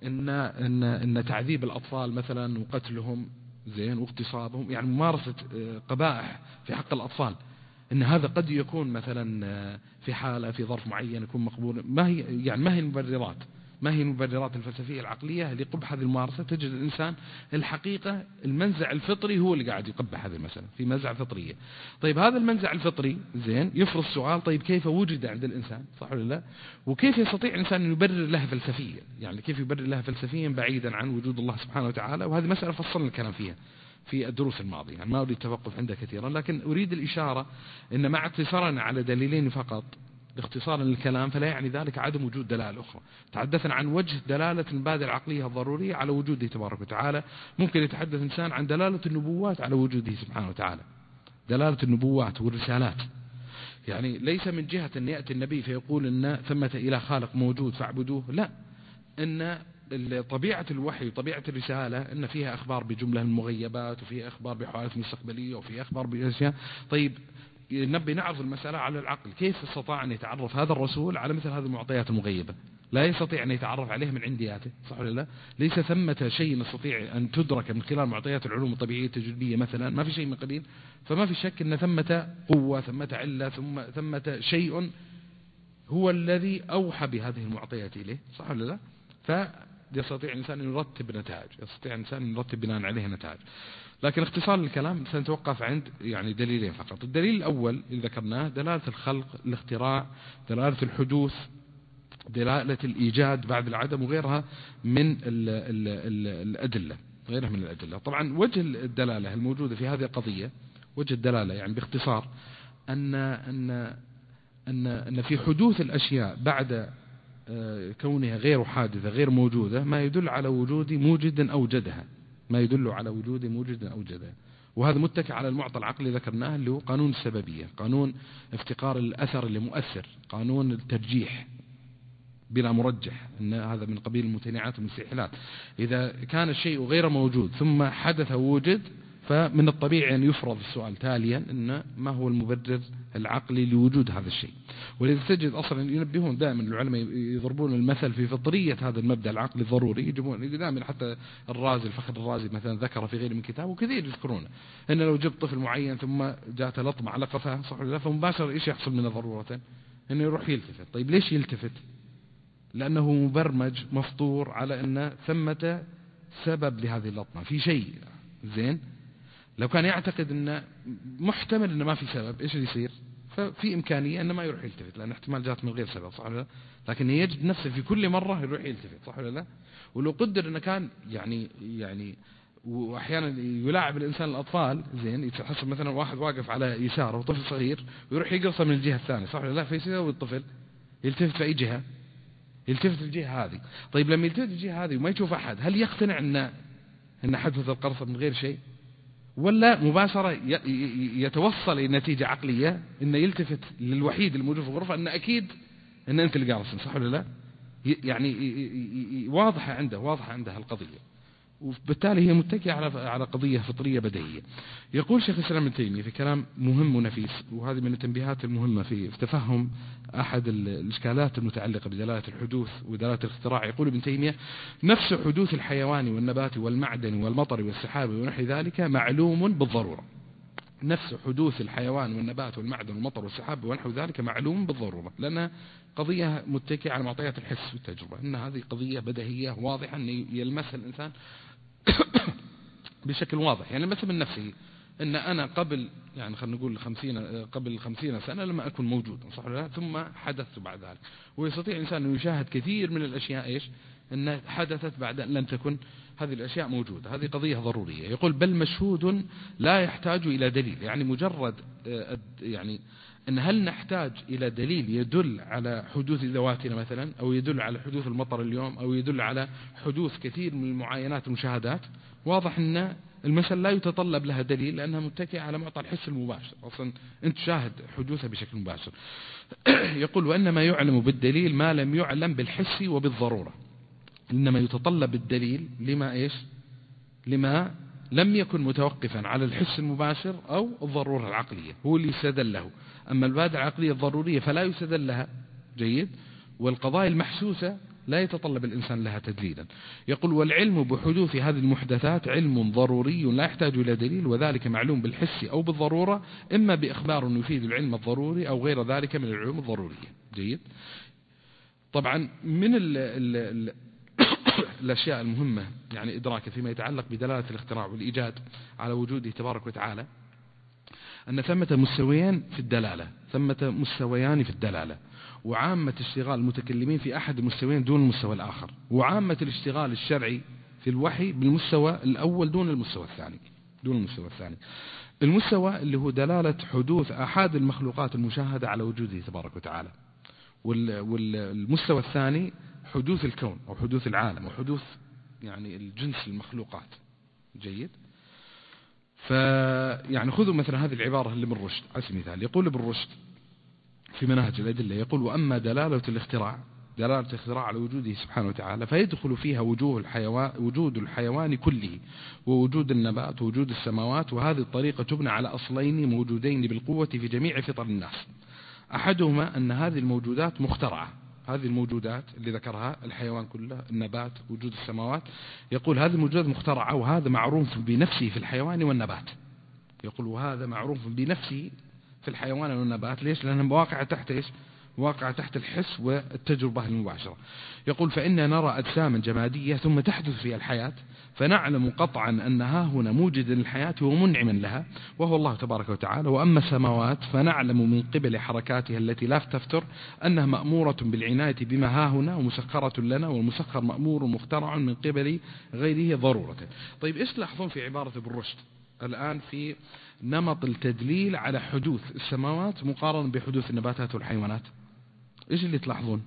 أن تعذيب الأطفال مثلا وقتلهم زين واغتصابهم، يعني ممارسة قبائح في حق الأطفال، أن هذا قد يكون مثلا في حالة في ظرف معين يكون مقبول؟ ما هي المبررات؟ ما هي المبررات الفلسفية العقلية لقبح هذه الممارسة؟ تجد الإنسان الحقيقة المنزع الفطري هو اللي قاعد يقبح هذه المسألة، في منزع فطرية. طيب هذا المنزع الفطري زين يفرض سؤال، طيب كيف وجد عند الإنسان، صح ولا لا؟ وكيف يستطيع الإنسان أن يبرر له فلسفيا؟ يعني كيف يبرر له فلسفيا بعيدا عن وجود الله سبحانه وتعالى؟ وهذه مسألة فصلنا الكلام فيها في الدروس الماضية، يعني ما أريد التوقف عندها كثيرا، لكن أريد الإشارة أن مع اقتصارنا على دليلين فقط اختصارا للكلام فلا يعني ذلك عدم وجود دلالة أخرى. تحدثنا عن وجه دلالة المبادئ العقلية الضرورية على وجوده تبارك وتعالى. ممكن يتحدث إنسان عن دلالة النبوات على وجوده سبحانه وتعالى، دلالة النبوات والرسالات. يعني ليس من جهة أن يأتي النبي فيقول إن ثمة إله خالق موجود فاعبدوه، لا، إن طبيعة الوحي وطبيعة الرسالة إن فيها أخبار بجملة المغيبات، وفيها أخبار بحوادث مستقبلية، وفيها أخبار بأشياء. طيب نبي نعرض المسألة على العقل. كيف استطاع أن يتعرف هذا الرسول على مثل هذه المعطيات المغيبة؟ لا يستطيع أن يتعرف عليها من عندياته، صح ولا لا؟ ليس ثمة شيء يستطيع أن تدرك من خلال معطيات العلوم الطبيعية التجريبية مثلا، ما في شيء من قبيل. فما في شك أن ثمة قوة، ثمة علة، ثمة شيء هو الذي أوحى بهذه المعطيات إليه، صح ولا لا؟ فيستطيع الإنسان أن يرتب نتائج، يستطيع الإنسان أن يرتب بناء عليه نتائج. لكن اختصار الكلام سنتوقف عند يعني دليلين فقط. الدليل الأول اللي ذكرناه دلالة الخلق، الاختراع، دلالة الحدوث، دلالة الإيجاد بعد العدم، وغيرها من الأدلة، غيرها من الأدلة. طبعا وجه الدلالة الموجودة في هذه القضية، وجه الدلالة يعني باختصار أن في حدوث الأشياء بعد كونها غير حادثة غير موجودة ما يدل على وجود موجد أوجدها، ما يدل على وجود موجد أوجدها. وهذا متكئ على المعطى العقلي ذكرناه اللي هو قانون السببية، قانون افتقار الأثر اللي مؤثر، قانون الترجيح بلا مرجح، أن هذا من قبيل المتناعات والمستحيلات. إذا كان الشيء غير موجود ثم حدث ووجد، فمن الطبيعي أن يفرض السؤال تاليا أن ما هو المبرر العقلي لوجود هذا الشيء. ولذا تجد أصلا ينبهون دائما العلماء يضربون المثل في فطرية هذا المبدأ العقلي الضروري، يجيبون دائما حتى الرازي الفخر الرازي مثلا ذكر في غير من كتاب وكثير يذكرونه أن لو جبت طفل معين ثم جاءت لطمة على قفاه، صح ولا لا، فمباشرة إيش يحصل منه ضرورة؟ أنه يروح يلتفت. طيب ليش يلتفت؟ لأنه مبرمج مفطور على أن ثمة سبب لهذه اللطمة في شيء زين. لو كان يعتقد أنه محتمل أنه ما في سبب، إيش اللي يصير؟ ففي إمكانية أنه ما يروح يلتفت لأن احتمال جات من غير سبب، صح ولا لا؟ لكن يجد نفسه في كل مرة يروح يلتفت، صح ولا لا؟ ولو قدر أنه كان يعني وأحيانا يلاعب الإنسان الأطفال زين، يتحسب مثلا واحد واقف على يساره وطفل صغير ويروح يقرصه من الجهة الثانية، صح ولا لا؟ فيسوي الطفل يلتفت في أي جهة؟ يلتفت الجهة هذه. طيب لما يلتفت الجهة هذه وما يشوف أحد، هل يقتنع أن حدث القرصة من غير شيء؟ ولا مباشرة يتوصل إلى نتيجة عقلية أنه يلتفت للوحيد الموجود في الغرفة أن أكيد أن أنت اللي قارص، صح ولا لا؟ يعني واضحة عنده القضية، وبالتالي هي متكئة على قضية فطرية بديهية. يقول شيخ الإسلام ابن تيمية في كلام مهم ونفيس، وهذه من التنبيهات المهمة في تفهم أحد الإشكالات المتعلقة بدلالة الحدوث ودلالة الاختراع. يقول ابن تيمية: نفس حدوث الحيوان والنبات والمعدن والمطر والسحاب ونحو ذلك معلوم بالضرورة. نفس حدوث الحيوان والنبات والمعدن والمطر والسحاب ونحو ذلك معلوم بالضرورة، لأنها قضية متكئة على معطيات الحس والتجربة، أن هذه قضية بديهية واضحة أن يلمسها الإنسان بشكل واضح. يعني مثل من نفسه أن أنا قبل يعني خلينا نقول قبل 50 سنة لما أكون موجودا، صح ولا لا، ثم حدثت بعد ذلك. ويستطيع الإنسان أن يشاهد كثير من الأشياء إيش أن حدثت بعد أن لم تكن هذه الأشياء موجودة. هذه قضية ضرورية. يقول: بل مشهود لا يحتاج إلى دليل. يعني مجرد يعني أن هل نحتاج إلى دليل يدل على حدوث ذواتنا مثلا، أو يدل على حدوث المطر اليوم، أو يدل على حدوث كثير من المعاينات والمشاهدات؟ واضح أن المسألة لا يتطلب لها دليل لأنها متكئة على معطى الحس المباشر، أصلا أنت شاهد حدوثها بشكل مباشر. يقول: وإنما يعلم بالدليل ما لم يعلم بالحس وبالضرورة. إنما يتطلب الدليل لما لم يكن متوقفا على الحس المباشر أو الضرورة العقلية، هو اللي يستدل له. أما المبادئ العقلية الضرورية فلا يستدل لها، جيد، والقضايا المحسوسة لا يتطلب الإنسان لها تدليلا. يقول: والعلم بحدوث هذه المحدثات علم ضروري لا يحتاج إلى دليل، وذلك معلوم بالحس أو بالضرورة، إما بإخبار يفيد العلم الضروري أو غير ذلك من العلوم الضرورية. جيد. طبعا من الأشياء المهمة يعني إدراكه فيما يتعلق بدلالة الاختراع والإيجاد على وجوده تبارك وتعالى، أن ثمة مستويان في الدلالة، ثمة مستويان في الدلالة، وعامة اشتغال المتكلمين في أحد المستويين دون المستوى الآخر، وعامة الاشتغال الشرعي في الوحي بالمستوى الأول دون المستوى الثاني. المستوى اللي هو دلالة حدوث أحد المخلوقات المشاهدة على وجوده تبارك وتعالى، والمستوى الثاني حدوث الكون أو حدوث العالم وحدوث يعني الجنس المخلوقات. جيد. فيعني خذوا مثلا هذه العبارة اللي من رشد على سبيل المثال. يقول ابن رشد في مناهج الأدلة، يقول: وأما دلالة الاختراع دلالة اختراع على وجوده سبحانه وتعالى، فيدخل فيها وجود الحيوان كله ووجود النبات ووجود السماوات. وهذه الطريقة تبنى على أصلين موجودين بالقوة في جميع فطر الناس. أحدهما أن هذه الموجودات مخترعة، هذه الموجودات اللي ذكرها الحيوان كله، النبات، وجود السماوات، يقول هذه الموجودات مخترعة، وهذا معروف بنفسه في الحيوان والنبات. يقول وهذا معروف بنفسه في الحيوان والنبات. ليش؟ لأنها واقعة تحت إيش؟ واقعة تحت الحس والتجربة المباشرة. يقول فإننا نرى أجساما جمادية ثم تحدث فيها الحياة، فنعلم قطعا أنها هنا موجد للحياة ومنعما لها وهو الله تبارك وتعالى. وأما السماوات فنعلم من قبل حركاتها التي لا تفتر أنها مأمورة بالعناية بما ها هنا ومسخرة لنا، والمسخر مأمور مخترع من قبل غيره ضرورة. طيب إيش تلاحظون في عبارة ابن رشد الآن في نمط التدليل على حدوث السماوات مقارنة بحدوث النباتات والحيوانات؟ إيش اللي تلاحظون؟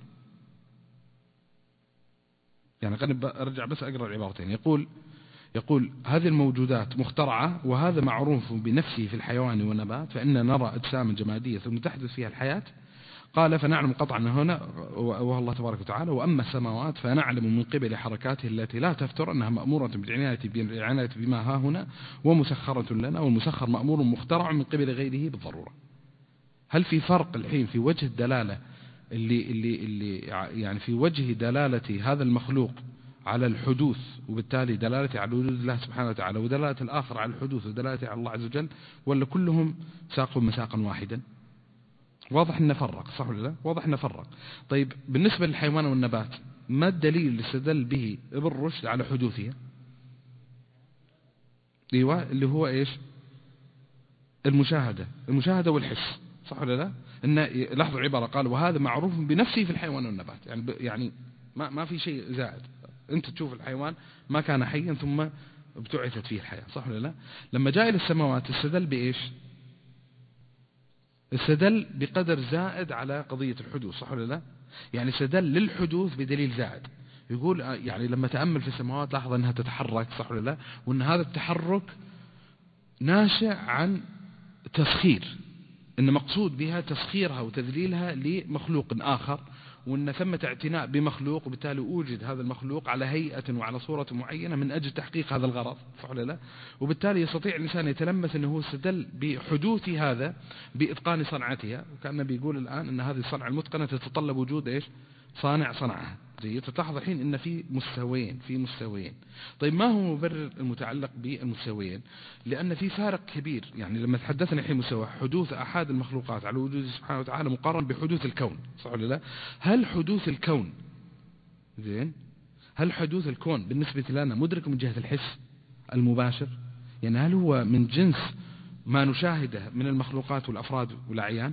يعني خلينا أرجع بس أقرأ العبارتين. يقول هذه الموجودات مخترعة وهذا معروف بنفسه في الحيوان والنبات، فإننا نرى أجسام جمادية ثم تحدث فيها الحياة. قال فنعلم قطعا هنا وهو الله تبارك وتعالى. وأما السماوات فنعلم من قبل حركاته التي لا تفتر أنها مأمورة بالعناية بما ها هنا ومسخرة لنا، والمسخر مأمور مخترع من قبل غيره بالضرورة. هل في فرق الحين في وجه الدلالة اللي يعني في وجه دلالة هذا المخلوق على الحدوث وبالتالي دلالته على وجود الله سبحانه وتعالى، ودلالة الآخر على الحدوث ودلالته على الله عز وجل، ولا كلهم ساقوا مساقا واحدا؟ واضح أن نفرق، صح ولا لا؟ واضح أن نفرق. طيب بالنسبة للحيوان والنبات ما الدليل اللي استدل به ابن رشد على حدوثها؟ ايوه اللي هو ايش؟ المشاهدة والحس، صح ولا لا؟ إن لاحظوا العبارة قال وهذا معروف بنفسه في الحيوان والنبات، يعني ما في شيء زائد. أنت تشوف الحيوان ما كان حيا ثم ابتعثت فيه الحياة، صح ولا لا؟ لما جاء إلى السماوات استدل بإيش؟ استدل بقدر زائد على قضية الحدوث، صح ولا لا؟ يعني استدل للحدوث بدليل زائد. يقول يعني لما تأمل في السماوات لاحظ أنها تتحرك، صح ولا لا؟ وأن هذا التحرك ناشئ عن تسخير، إن مقصود بها تسخيرها وتذليلها لمخلوق آخر، وأن ثمة اعتناء بمخلوق وبالتالي أوجد هذا المخلوق على هيئة وعلى صورة معينة من أجل تحقيق هذا الغرض، صح ولا لا؟ وبالتالي يستطيع الإنسان يتلمس أنه هو استدل بحدوث هذا بإتقان صنعتها، وكأنه بيقول الآن أن هذه الصنعة المتقنة تتطلب وجود إيش؟ صانع صنعها. زي تلاحظ الحين أن في مستويين. طيب ما هو مبرر المتعلق بالمستويين؟ لأن في فارق كبير. يعني لما تحدثنا الحين مستوى حدوث أحد المخلوقات على وجوده سبحانه وتعالى مقارن بحدوث الكون، صح ولا لا؟ هل حدوث الكون هل حدوث الكون بالنسبة لنا مدرك من جهة الحس المباشر؟ يعني هل هو من جنس ما نشاهده من المخلوقات والأفراد والأعيان؟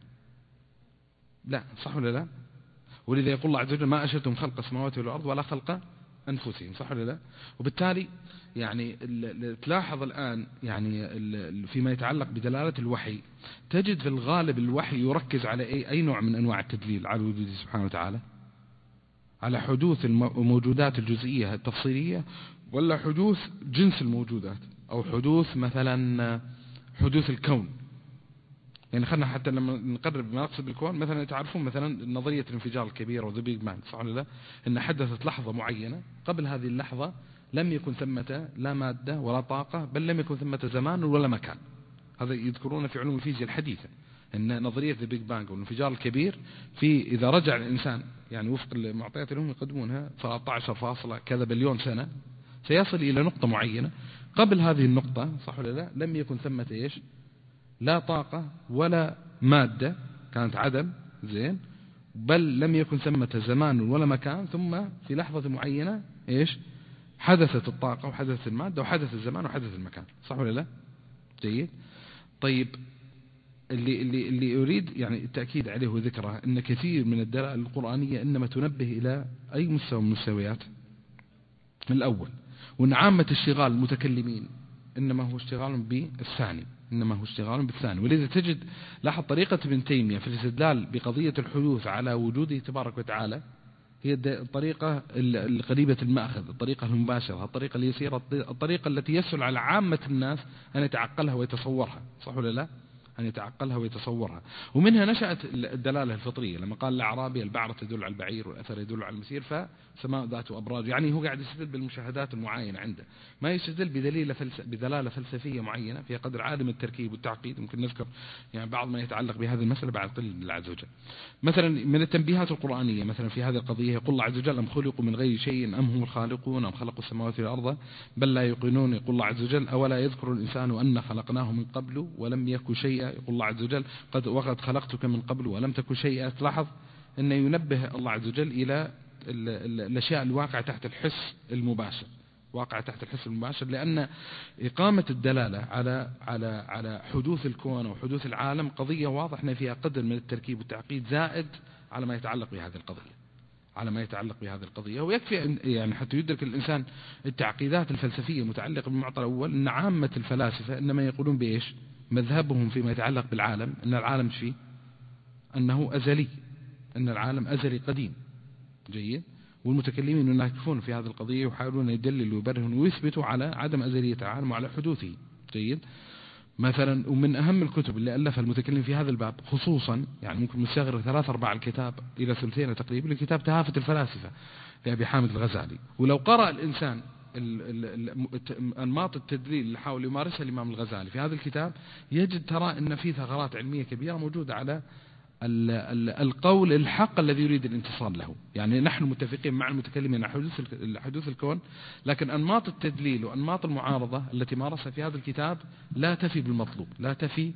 لا، صح ولا لا؟ ولذا يقول الله عز وجل ما أشهدتم خلق السماوات والأرض ولا خلق أنفسهم، صح ولا لا؟ وبالتالي يعني تلاحظ الآن يعني فيما يتعلق بدلالة الوحي تجد في الغالب الوحي يركز على أي نوع من أنواع التدليل على وجوده سبحانه وتعالى؟ على حدوث الموجودات الجزئية التفصيلية، ولا حدوث جنس الموجودات، أو حدوث مثلا حدوث الكون؟ يعني خلنا حتى لما نقرب ما نقصد بالكون مثلا تعرفون مثلا نظرية الانفجار الكبير أو ذا بيج بانج، صح ولا لا؟ إن حدثت لحظة معينة، قبل هذه اللحظة لم يكن ثمة لا مادة ولا طاقة، بل لم يكن ثمة زمان ولا مكان. هذا يذكرون في علوم الفيزياء الحديثة إن نظرية ذا بيج بانج والانفجار الكبير إذا رجع الإنسان يعني وفق المعطيات اللي هم يقدمونها 13 كذا بليون سنة سيصل إلى نقطة معينة. قبل هذه النقطة، صح ولا لا، لم يكن ثمة إيش؟ لا طاقة ولا مادة، كانت عدم، زين، بل لم يكن ثمة زمان ولا مكان، ثم في لحظة معينة إيش؟ حدثت الطاقة وحدثت المادة وحدث الزمان وحدث المكان، صح ولا لا؟ جيد. طيب اللي أريد يعني التأكيد عليه وذكره أن كثير من الدلائل القرآنية إنما تنبه إلى أي مستوى من المستويات من الأول، وأن عامة اشتغال المتكلمين إنما هو اشتغال بالثاني. ولذا تجد لاحظ طريقة ابن تيمية في الاستدلال بقضية الحدوث على وجوده تبارك وتعالى هي الطريقة القريبة المأخذ، الطريقة المباشرة، الطريقة اليسيرة، الطريقة التي يسهل على عامة الناس أن يتعقلها ويتصورها، صح ولا لا؟ أن يتعقلها ويتصورها. ومنها نشأت الدلالة الفطرية، لما قال الأعرابي البعرة تدل على البعير والأثر يدل على المسير فسماء ذات أبراج، يعني هو قاعد يستدل بالمشاهدات المعينة عنده، ما يستدل بدلالة فلسفية معينة فيها قدر عالم التركيب والتعقيد. ممكن نذكر يعني بعض ما يتعلق بهذه المسألة بعد قليل بالله عز وجل. مثلا من التنبيهات القرآنية مثلا في هذه القضية يقول الله عز وجل: أم خلقوا من غير شيء أم هم الخالقون أم خلقوا السماوات والأرض بل لا يوقنون. يقول الله عز وجل: أولا يذكر الإنسان أن خلقناه من قبل ولم يك شيئا. يقول الله عز وجل: وقد خلقتك من قبل ولم تك شيئا. تلاحظ أن ينبه الله عز وجل إلى الأشياء الواقعة تحت الحس المباشر، واقع تحت الحس المباشر، لأن إقامة الدلالة على حدوث الكون وحدوث العالم قضية واضح أن فيها قدر من التركيب والتعقيد زائد على ما يتعلق بهذه القضية. ويكفي يعني حتى يدرك الإنسان التعقيدات الفلسفية المتعلقة بالمعطى الأول، أن عامة الفلاسفة إنما يقولون بإيش؟ مذهبهم فيما يتعلق بالعالم أن العالم فيه أنه أزلي، أن العالم أزلي قديم. جيد. والمتكلمين يناقشون في هذه القضية ويحاولون يدللوا ويبرهنوا ويثبتوا على عدم أزلية العالم وعلى حدوثه. جيد. مثلا ومن أهم الكتب اللي ألفها المتكلم في هذا الباب خصوصا، يعني ممكن نستغرق 3/4 الكتاب إلى ثلثين تقريبا، لكتاب تهافت الفلاسفة لأبي حامد الغزالي. ولو قرأ الإنسان أنماط التدليل اللي حاول يمارسها الإمام الغزالي في هذا الكتاب يجد ترى أن فيه ثغرات علمية كبيرة موجودة على القول الحق الذي يريد الانتصار له. يعني نحن متفقين مع المتكلمين على حدوث الكون، لكن أنماط التدليل وأنماط المعارضة التي مارسها في هذا الكتاب لا تفي بالمطلوب، لا تفي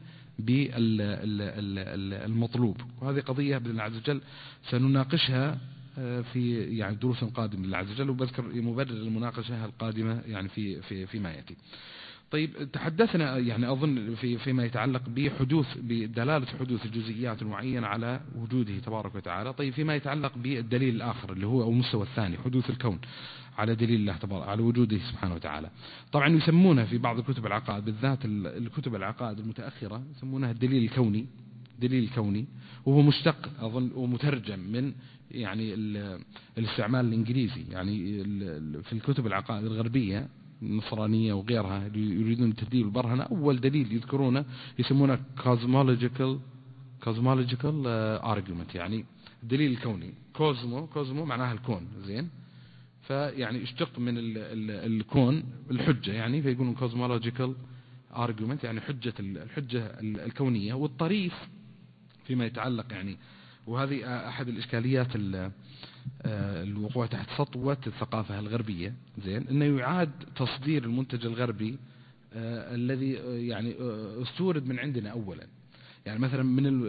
بالمطلوب. وهذه قضية بإذن الله عز وجل سنناقشها في يعني دروس قادمة لله عز وجل، وبذكر مبرر المناقشة القادمة يعني فيما يأتي. طيب تحدثنا يعني أظن فيما يتعلق بدلالة حدوث الجزئيات المعينة على وجوده تبارك وتعالى. طيب فيما يتعلق بالدليل الآخر اللي هو المستوى الثاني حدوث الكون على دليل الله تبارك على وجوده سبحانه وتعالى، طبعا يسمونه في بعض كتب العقائد بالذات الكتب العقائد المتأخرة يسمونها الدليل الكوني. دليل الكوني وهو مشتق أظن ومترجم من يعني الاستعمال الإنجليزي. يعني في الكتب العقائد الغربية النصرانية وغيرها يريدون التدليل والبرهنة، أول دليل يذكرونه يسمونه cosmological argument، يعني الدليل الكوني. كوزمو معناها الكون، زين، فيعني اشتق من الكون الحجة، يعني فيقولون cosmological argument يعني الحجة الكونية. والطريف فيما يتعلق يعني، وهذه أحد الإشكاليات الوقوع تحت سطوة الثقافة الغربية، زين، إنه يعاد تصدير المنتج الغربي الذي يعني استورد من عندنا أولا. يعني مثلا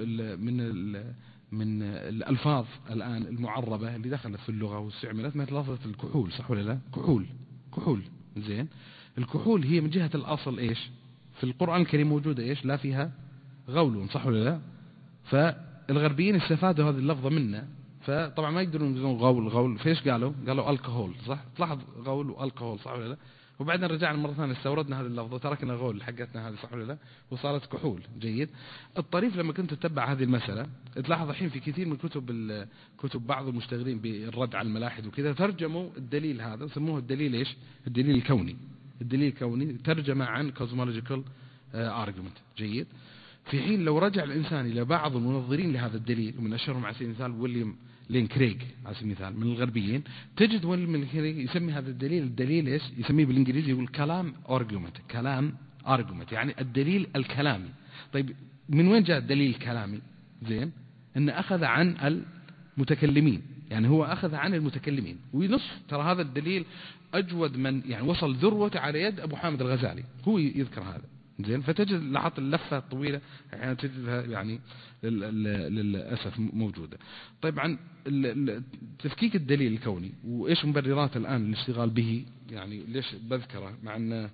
من الألفاظ الآن المعربة اللي دخلت في اللغة واستعملت مثل لفظة الكحول، صح ولا لا؟ كحول، زين. الكحول هي من جهة الأصل إيش؟ في القرآن الكريم موجودة إيش؟ لا فيها غول، صح ولا لا؟ فالغربيين استفادوا هذه اللفظة منا، فطبعا ما يقدرون يقولون غول، فيش قالوا الكحول، صح؟ تلاحظ غول والكحول، صح ولا لا؟ وبعدين رجعنا مرة ثانية استوردنا هذه اللفظة وتركنا غول حقتنا هذه، صح ولا لا؟ وصارت كحول. جيد. الطريف لما كنت تتبع هذه المسألة تلاحظ الحين في كثير من كتب بعض المشتغلين بالرد على الملاحد وكذا ترجموا الدليل هذا وسموه الدليل إيش؟ الدليل الكوني. الدليل الكوني ترجمة عن cosmological argument. جيد. في حين لو رجع الإنسان إلى بعض المنظرين لهذا الدليل، ومن أشهرهم على سبيل المثال ويليام لين كريغ على سبيل المثال من الغربيين، تجد ويليام لين كريغ يسمي هذا الدليل إيش؟ يسميه بالإنجليزي يقول كلام argument، يعني الدليل الكلامي. طيب من وين جاء الدليل الكلامي؟ زين، إن أخذ عن المتكلمين، يعني هو أخذ عن المتكلمين. وينص ترى هذا الدليل أجود من يعني وصل ذروته على يد أبو حامد الغزالي، هو يذكر هذا، زين. فتجد لاحظت اللفة الطويلة يعني تجدها يعني للأسف موجودة. طيب تفكيك الدليل الكوني وإيش مبررات الآن الاشتغال به، يعني ليش بذكره مع أنه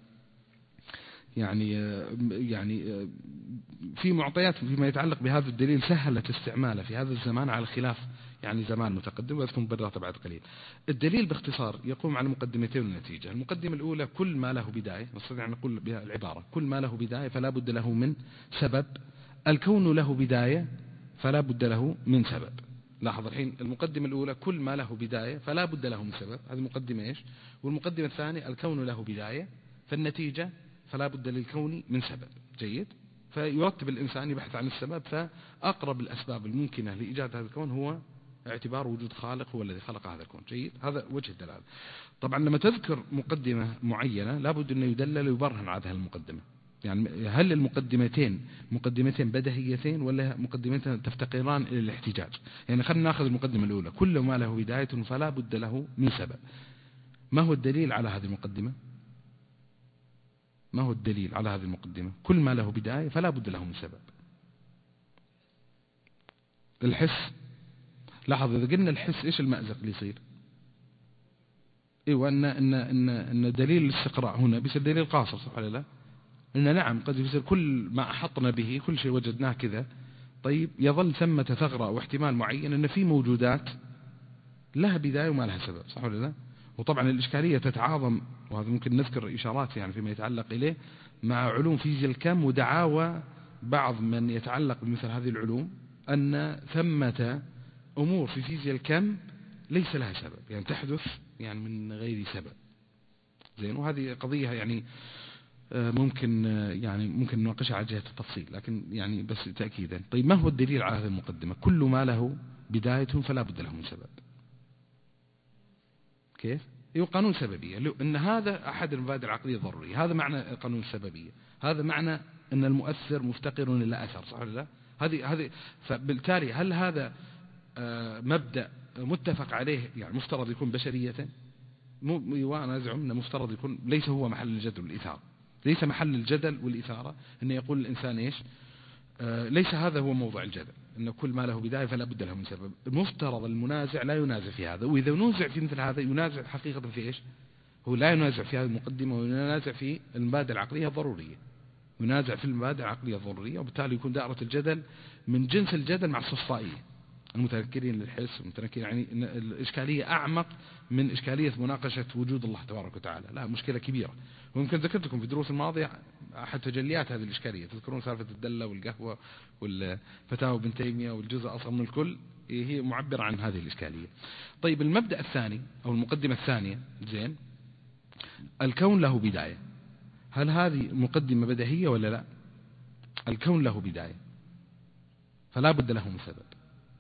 يعني في معطيات فيما يتعلق بهذا الدليل سهلت استعماله في هذا الزمان على خلاف يعني زمان متقدم، وأذكر مبرراته بعد قليل. الدليل باختصار يقوم على مقدمتين والنتيجة. المقدمة الأولى كل ما له بداية، نستطيع أن نقول بها العبارة كل ما له بداية فلا بد له من سبب. الكون له بداية فلا بد له من سبب. لاحظ الحين المقدمة الأولى كل ما له بداية فلا بد له من سبب، هذه مقدمة إيش؟ والمقدمة الثانية الكون له بداية فالنتيجة فلا بد للكون من سبب. جيد. فيرتب الإنسان يبحث عن السبب، فأقرب الأسباب الممكنة لإيجاد هذا الكون هو اعتبار وجود خالق هو الذي خلق هذا الكون. جيد، هذا وجه الدلالة. طبعا لما تذكر مقدمة معينة لابد أن يدلل ويبرهن على هذه المقدمة. يعني هل المقدمتين مقدمتين بديهيتين ولا مقدمتين تفتقران إلى الاحتجاج؟ يعني خلينا نأخذ المقدمة الأولى: كل ما له بداية فلا بد له من سبب. ما هو الدليل على هذه المقدمة؟ ما هو الدليل على هذه المقدمة؟ كل ما له بداية فلا بد له من سبب. الحس، لاحظ إذا قلنا الحس إيش المأزق اللي يصير؟ إيوه، إن دليل الاستقراء هنا بيصير دليل قاصر، صح ولا لا؟ إن نعم قد يصير كل ما أحطنا به، كل شيء وجدناه كذا، طيب يظل ثمة ثغرة واحتمال معين أن في موجودات لها بداية وما لها سبب، صح ولا لا؟ وطبعا الإشكالية تتعاظم، وهذا ممكن نذكر إشارات يعني فيما يتعلق إليه مع علوم فيزياء الكم ودعاوى بعض من يتعلق بمثل هذه العلوم أن ثمة أمور في فيزياء الكم ليس لها سبب، يعني تحدث يعني من غير سبب. زين، وهذه قضية يعني ممكن نناقشها على جهة التفصيل، لكن يعني بس تأكيدا. طيب ما هو الدليل على هذه المقدمة؟ كل ما له بداية فلا بد له من سبب. كيف؟ قانون سببية، إن هذا أحد المبادئ العقلية الضرورية، هذا معنى قانون السببية، هذا معنى أن المؤثر مفتقر إلى أثر، صح ولا لا؟ هذه فبالتالي هل هذا مبدأ متفق عليه يعني مفترض يكون بشرية؟ وأنا أزعم أنه مفترض يكون ليس هو محل الجدل والإثارة، ليس محل الجدل والإثارة أن يقول الإنسان إيش، ليس هذا هو موضوع الجدل، أن كل ما له بداية فلا بد له من سبب. المفترض المنازع لا ينازع في هذا، وإذا نوزع في مثل هذا ينازع حقيقة في إيش؟ هو لا ينازع في هذه المقدمة، وينازع في المبادئ العقلية الضرورية، ينازع في المبادئ العقلية الضرورية، وبالتالي يكون دائرة الجدل من جنس الجدل مع الصفائية المتنكرين للحس، المتنكرين يعني الإشكالية أعمق من إشكالية مناقشة وجود الله تبارك وتعالى، لا مشكلة كبيرة. ويمكن ذكرت لكم في الدروس الماضية أحد تجليات هذه الإشكالية، تذكرون سالفة الدلة والقهوة والفتاوى ابن تيمية والجزء أصغر من الكل، هي معبرة عن هذه الإشكالية. طيب المبدأ الثاني أو المقدمة الثانية، زين، الكون له بداية، هل هذه مقدمة بديهية ولا لا؟ الكون له بداية فلا بد له من سبب.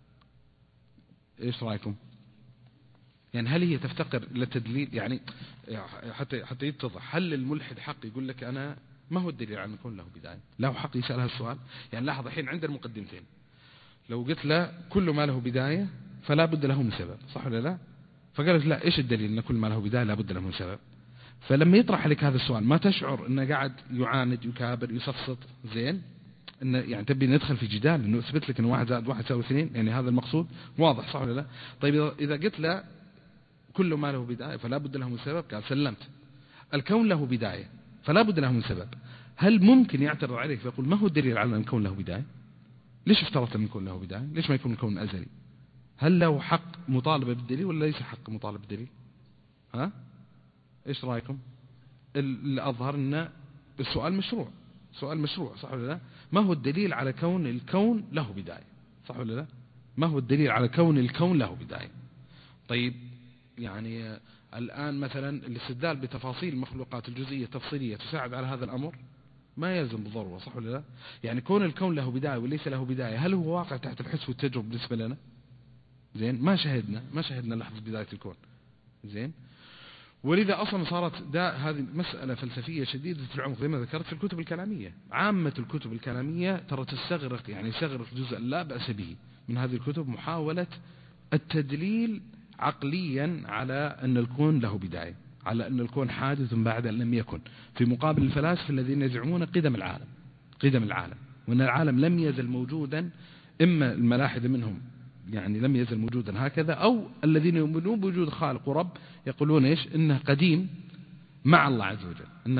إيش رأيكم؟ يعني هل هي تفتقر للتدليل؟ يعني حتى يتضح، هل الملحد حق يقول لك أنا ما هو الدليل على أن يكون له بداية؟ له حق يسأل هذا السؤال؟ يعني لاحظ الحين عند المقدمتين لو قلت له كل ما له بداية فلا بد له من سبب، صح ولا لا؟ فقالت لا، إيش الدليل أن كل ما له بداية لا بد له من سبب؟ فلما يطرح لك هذا السؤال ما تشعر أنه قاعد يعاند يكابر يصفصط؟ زين، إنه يعني تبي ندخل في جدال إنه أثبت لك إنه 1 زائد 1 يساوي 2، يعني هذا المقصود واضح، صح ولا لا؟ طيب إذا قلت له كل ما له بداية فلا بد له من سبب، قال سلمت. الكون له بداية فلا بد له من سبب، هل ممكن يعترض عليك فيقول ما هو الدليل على أن الكون له بداية؟ ليش افترضت أن يكون له بداية؟ ليش ما يكون الكون أزلي؟ هل له حق مطالبة بالدليل ولا ليس حق مطالبة بالدليل؟ ها؟ إيش رأيكم؟ اللي أظهر أن السؤال مشروع، سؤال مشروع، صح ولا لا؟ ما هو الدليل على كون الكون له بداية؟ صح ولا لا؟ ما هو الدليل على كون الكون له بداية؟ طيب يعني الآن مثلا الاستدلال بتفاصيل المخلوقات الجزئية التفصيلية تساعد على هذا الأمر؟ ما يلزم بالضرورة، صح ولا لا؟ يعني كون الكون له بداية وليس له بداية هل هو واقع تحت الحس والتجربة بالنسبة لنا؟ زين، ما شهدنا لحظة بداية الكون، زين، ولذا أصلا صارت هذه مسألة فلسفية شديدة العمق زي ما ذكرت في الكتب الكلامية. عامة الكتب الكلامية ترى تستغرق جزء لا بأس به من هذه الكتب محاولة التدليل عقليا على أن الكون له بداية، على أن الكون حادث بعد أن لم يكن، في مقابل الفلاسفة الذين يزعمون قدم العالم وأن العالم لم يزل موجودا، إما الملاحدة منهم يعني لم يزل موجودا هكذا، أو الذين يؤمنون بوجود خالق ورب يقولون إيش؟ إنه قديم مع الله عز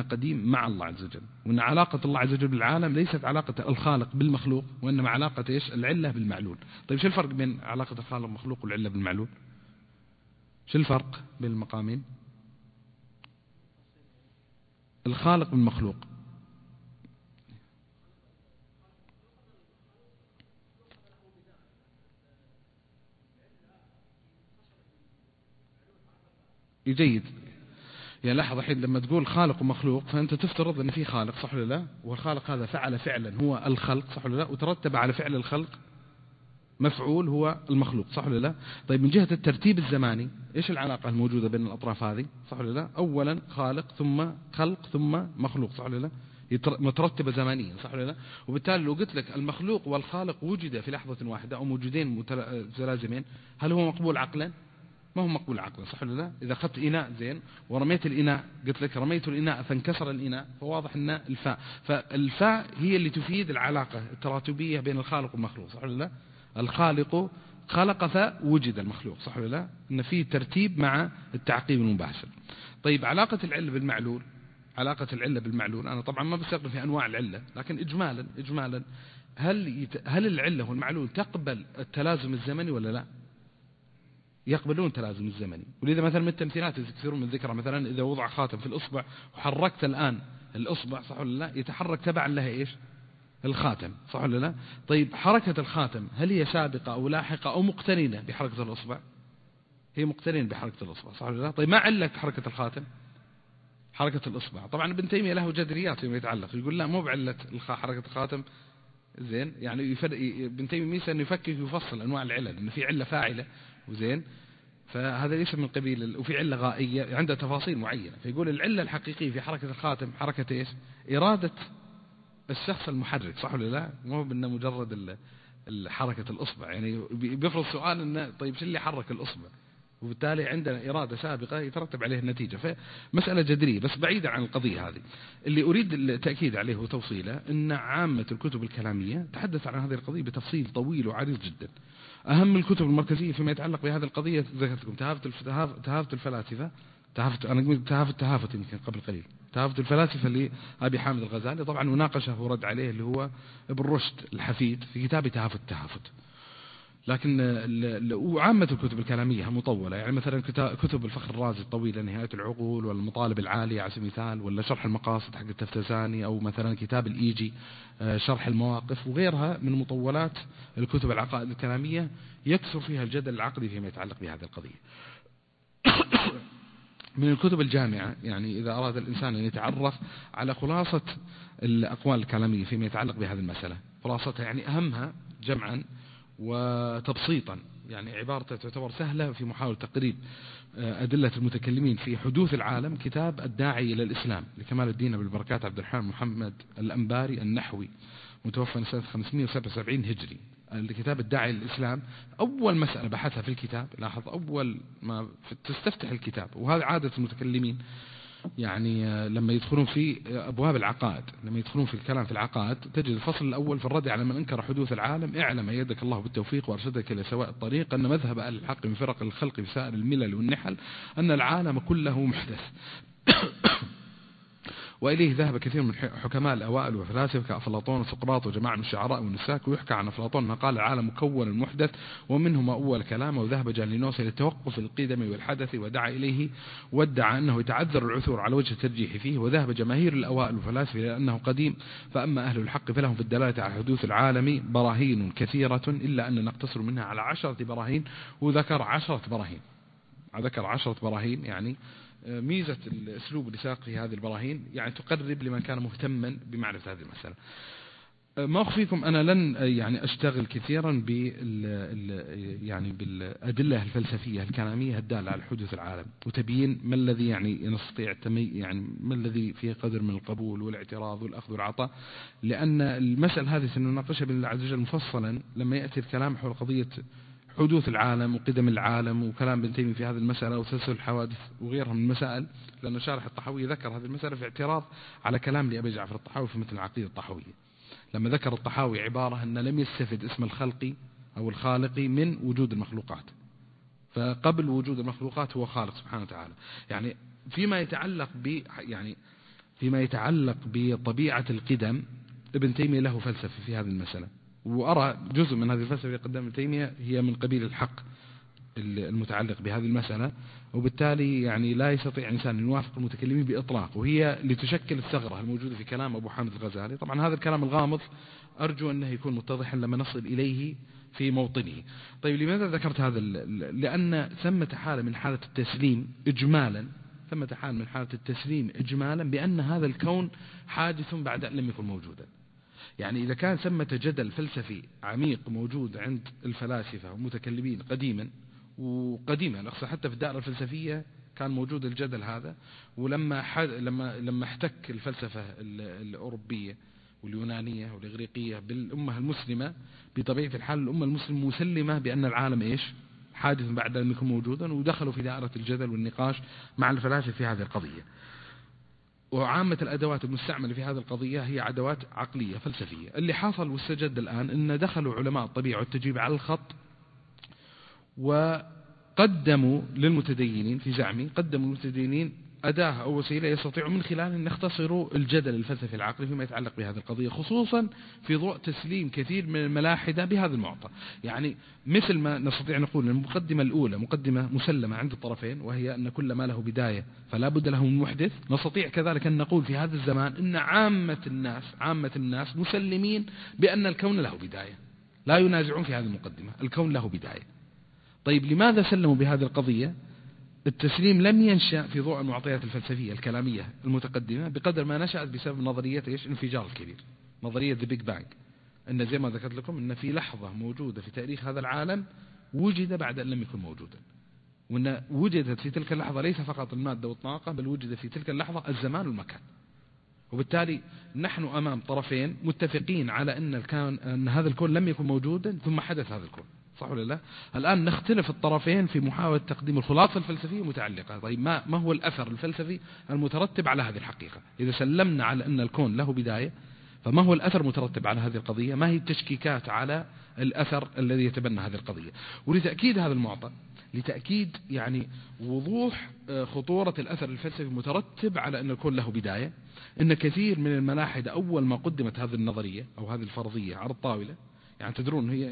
وجل، وأن علاقة الله عز وجل بالعالم ليست علاقة الخالق بالمخلوق، وإنما علاقة إيش؟ العلة بالمعلول. طيب شو الفرق بين علاقة الخالق بالمخلوق والعلة بالمعلول؟ شو الفرق بين المقامين؟ الخالق بالمخلوق جيد، يعني لحظة الحين لما تقول خالق ومخلوق فأنت تفترض أن في خالق صح ولا لا، والخالق هذا فعل فعلا هو الخلق صح ولا لا، وترتب على فعل الخلق مفعول هو المخلوق صح ولا لا. طيب من جهة الترتيب الزماني إيش العلاقة الموجودة بين الأطراف هذه صح ولا لا؟ أولا خالق ثم خلق ثم مخلوق صح ولا لا، مترتبة زمانيا صح ولا لا. وبالتالي لو قلت لك المخلوق والخالق وجد في لحظة واحدة أو موجودين متلازمين، هل هو مقبول عقلا؟ ما هو مقبول عقلا صح ولا لا. إذا أخذت إناء زين ورميت الإناء، قلت لك رميت الإناء فانكسر الإناء، فواضح أن الفاء، فالفاء هي اللي تفيد العلاقة التراتبية بين الخالق والمخلوق صح ولا لا. الخالق خلق فوجد المخلوق صح ولا لا، إن فيه ترتيب مع التعقيب المباشر. طيب علاقة العلة بالمعلول، علاقة العلة بالمعلول أنا طبعا ما بستغل في أنواع العلة، لكن إجمالا هل العلة والمعلول تقبل التلازم الزمني ولا لا؟ يقبلون التلازم الزمني. ولذا مثلا من التمثيلات يكثرون من ذكرها، مثلا إذا وضع خاتم في الأصبع وحركت الآن الأصبع صح ولا لا، يتحرك تبعا لها إيش؟ الخاتم صح ولا لا. طيب حركة الخاتم هل هي سابقة أو لاحقة أو مقترنة بحركة الأصبع؟ هي مقترنة بحركة الأصبع صح ولا لا. طيب ما علة حركة الخاتم؟ حركة الأصبع. طبعا ابن تيمية له جدريات فيما يتعلق، يقول لا مو بعلة حركة الخاتم زين، يعني ابن تيمية ميسا أنه يفكك ويفصل أنواع العلل، لأنه في علة فاعلة وزين، فهذا ليس من قبيل، وفي علة غائية عندها تفاصيل معينة. فيقول العلة الحقيقية في حركة الخاتم حركة إيش؟ إرادة الشخص المحرك صح ولا لا، مو بأنه مجرد حركة الأصبع. يعني بيفرض سؤال أنه طيب شو اللي حرك الأصبع، وبالتالي عندنا إرادة سابقة يترتب عليه النتيجة. فمسألة جذرية بس بعيدة عن القضية هذه. اللي أريد التأكيد عليه وتوصيله أن عامة الكتب الكلامية تحدث عن هذه القضية بتفصيل طويل وعريض جدا. أهم الكتب المركزية فيما يتعلق بهذه القضية ذكرتكم تهافت الفلاسفة، تهافت يمكن قبل قليل، تهافت الفلاسفة لأبي حامد الغزالي، طبعا وناقشه ورد عليه اللي هو ابن رشد الحفيد في كتاب تهافت. لكن وعامة الكتب الكلامية مطولة، يعني مثلا كتب الفخر الرازي الطويلة نهاية العقول والمطالب العالية على سبيل المثال، ولا شرح المقاصد حق التفتزاني، أو مثلا كتاب الإيجي شرح المواقف وغيرها من مطولات الكتب العقائد الكلامية يكثر فيها الجدل العقدي فيما يتعلق بهذه القضية. من الكتب الجامعة، يعني إذا أراد الإنسان أن يتعرف على خلاصة الأقوال الكلامية فيما يتعلق بهذه المسألة، خلاصتها يعني أهمها جمعا وتبسيطا، يعني عبارته تعتبر سهلة في محاولة تقريب أدلة المتكلمين في حدوث العالم، كتاب الداعي إلى الإسلام لكمال الدين أبي البركات عبد الرحمن محمد الأنباري النحوي، متوفى سنة 577 هجري. الكتاب الداعي للإسلام أول مسألة بحثها في الكتاب، لاحظ أول ما تستفتح الكتاب، وهذا عادة المتكلمين، يعني لما يدخلون في أبواب العقائد، لما يدخلون في الكلام في العقائد تجد الفصل الأول في الرد على من أنكر حدوث العالم: اعلم أيدك الله بالتوفيق وأرشدك إلى سواء الطريق أن مذهب أهل الحق من فرق الخلق بسائر الملل والنحل أن العالم كله محدث. وإليه ذهب كثير من حكماء الأوائل والفلاسفة كأفلاطون وسقراط وجماعة من الشعراء والنساك. ويحكى عن أفلاطون أنه قال: العالم مكون محدث ومنهما أول كلامه. وذهب جالينوس إلى التوقف القدم والحدث ودعا إليه، وادعى أنه يتعذر العثور على وجه الترجيح فيه. وذهب جماهير الأوائل والفلاسفة إلى أنه قديم. فأما أهل الحق فلهم في الدلالة على حدوث العالم براهين كثيرة، إلا أن نقتصر منها على 10 براهين. وذكر 10 براهين، ذكر 10 براهين. يعني ميزة الأسلوب اللي ساق في هذه البراهين يعني تقرب لمن كان مهتما بمعرفة هذه المسألة. ما أخفيكم أنا لن يعني أشتغل كثيرا بالأدلة الفلسفية الكلامية الدالة على حدوث العالم وتبيين ما الذي يعني نستطيع يعني ما الذي فيه قدر من القبول والاعتراض والأخذ والعطاء، لأن المسألة هذه سنناقشها بإذن الله عز وجل مفصلا لما يأتي الكلام حول قضية حدوث العالم وقدم العالم وكلام ابن تيمية في هذه المسألة وتسلسل الحوادث وغيرها من المسائل، لأن شارح الطحاوي ذكر هذه المسألة في اعتراض على كلام لأبي جعفر الطحاوي في مثل العقيدة الطحاوية، لما ذكر الطحاوي عبارة أن لم يستفد اسم الخلق أو الخالق من وجود المخلوقات، فقبل وجود المخلوقات هو خالق سبحانه وتعالى. يعني فيما يتعلق بطبيعة القدم ابن تيمية له فلسفة في هذه المسألة، وأرى جزء من هذه الفلسفة اللي قدم ابن تيمية هي من قبيل الحق المتعلق بهذه المسألة، وبالتالي يعني لا يستطيع إنسان أن يوافق المتكلمين بإطلاق، وهي لتشكل الثغرة الموجودة في كلام أبو حامد الغزالي. طبعا هذا الكلام الغامض أرجو أنه يكون متضحا لما نصل إليه في موطنه. طيب لماذا ذكرت هذا؟ لأن ثمة حالة من حالة التسليم إجمالا ثمة حال من حالة التسليم إجمالا بأن هذا الكون حادث بعد أن لم يكن موجودا. يعني إذا كان ثمة جدل فلسفي عميق موجود عند الفلاسفة والمتكلمين وقديما أقصد حتى في الدائرة الفلسفية كان موجود الجدل هذا، لما احتك الفلسفة الأوروبية واليونانية والإغريقية بالأمة المسلمة، بطبيعة الحال الأمة المسلمة مسلمة بأن العالم إيش حادث بعد أن يكون موجودا، ودخلوا في دائرة الجدل والنقاش مع الفلاسفة في هذه القضية. وعامة الأدوات المستعملة في هذه القضية هي أدوات عقلية فلسفية. اللي حصل واستجد الآن أن دخلوا علماء الطبيعة والتجريب على الخط، وقدموا للمتدينين في زعمي قدموا للمتدينين أداة أو وسيلة يستطيعوا من خلالها أن يختصروا الجدل الفلسفي العقلي فيما يتعلق بهذه القضية، خصوصا في ضوء تسليم كثير من الملاحدة بهذا المعطى. يعني مثل ما نستطيع نقول المقدمة الأولى مقدمة مسلمة عند الطرفين، وهي أن كل ما له بداية فلا بد له من محدث. نستطيع كذلك أن نقول في هذا الزمان أن عامة الناس مسلمين بأن الكون له بداية، لا ينازعون في هذه المقدمة، الكون له بداية. طيب لماذا سلموا بهذه القضية؟ التسليم لم ينشأ في ضوء المعطيات الفلسفية الكلامية المتقدمة بقدر ما نشأت بسبب نظرية الانفجار الكبير، نظرية ذا بيج بانج. أن زي ما ذكرت لكم أن في لحظة موجودة في تاريخ هذا العالم وجد بعد أن لم يكن موجودا، وأن وجدت في تلك اللحظة ليس فقط المادة والطاقة، بل وجد في تلك اللحظة الزمان والمكان. وبالتالي نحن أمام طرفين متفقين على أن هذا الكون لم يكن موجودا ثم حدث هذا الكون، صح ولا لا؟ الآن نختلف الطرفين في محاولة تقديم الخلاصة الفلسفية متعلقة. طيب ما هو الأثر الفلسفي المترتب على هذه الحقيقة؟ إذا سلمنا على أن الكون له بداية، فما هو الأثر المترتب على هذه القضية؟ ما هي التشكيكات على الأثر الذي يتبنى هذه القضية؟ ولتأكيد هذا المعطى، لتأكيد يعني وضوح خطورة الأثر الفلسفي المترتب على أن الكون له بداية، إن كثير من الملاحدة أول ما قدمت هذه النظرية أو هذه الفرضية على الطاولة، يعني تدرون هي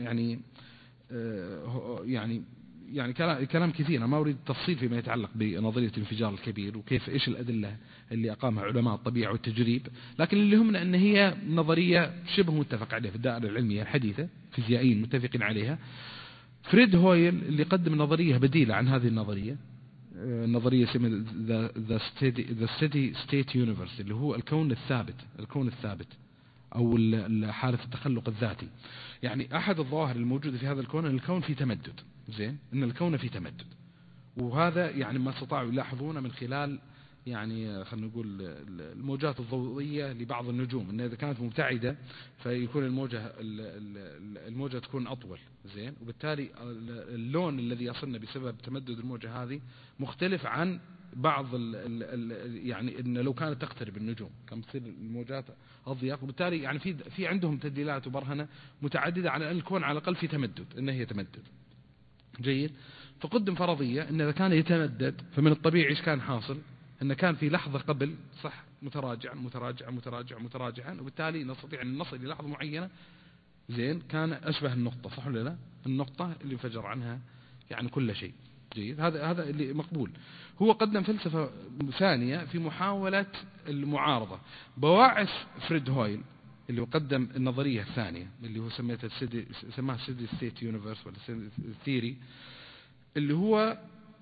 يعني كلام كثير، أنا ما أريد التفصيل فيما يتعلق بنظرية الانفجار الكبير وكيف إيش الأدلة اللي أقامها علماء الطبيعة والتجريب، لكن اللي يهمنا أن هي نظرية شبه متفق عليها في الدائرة العلمية الحديثة، فيزيائيين متفقين عليها. فريد هويل اللي قدم نظرية بديلة عن هذه النظرية، نظرية اسمها the steady state universe، اللي هو الكون الثابت أو حالة التخلق الذاتي. يعني أحد الظواهر الموجودة في هذا الكون أن الكون في تمدد، زين، أن الكون في تمدد، وهذا يعني ما استطاعوا يلاحظونه من خلال يعني خلينا نقول الموجات الضوئية لبعض النجوم، أن إذا كانت مبتعدة فيكون الموجة تكون أطول، زين، وبالتالي اللون الذي يصلنا بسبب تمدد الموجة هذه مختلف عن بعض يعني إن لو كانت تقترب النجوم كم تصير الموجات أضيق، وبالتالي يعني في عندهم تدليلات وبرهنة متعددة على أن الكون على الأقل في تمدد، أنه يتمدد. جيد. فقدم فرضية أن إذا كان يتمدد فمن الطبيعي إيش كان حاصل؟ أن كان في لحظة قبل صح متراجعا، وبالتالي نستطيع أن نصل إلى لحظة معينة، زين، كان أشبه النقطة، صح ولا لا؟ النقطة اللي انفجر عنها يعني كل شيء. جيد. هذا اللي مقبول. هو قدم فلسفة ثانية في محاولة المعارضة. بواعث فريد هويل اللي قدم النظرية الثانية اللي هو سماها steady state universe ولا theory، اللي هو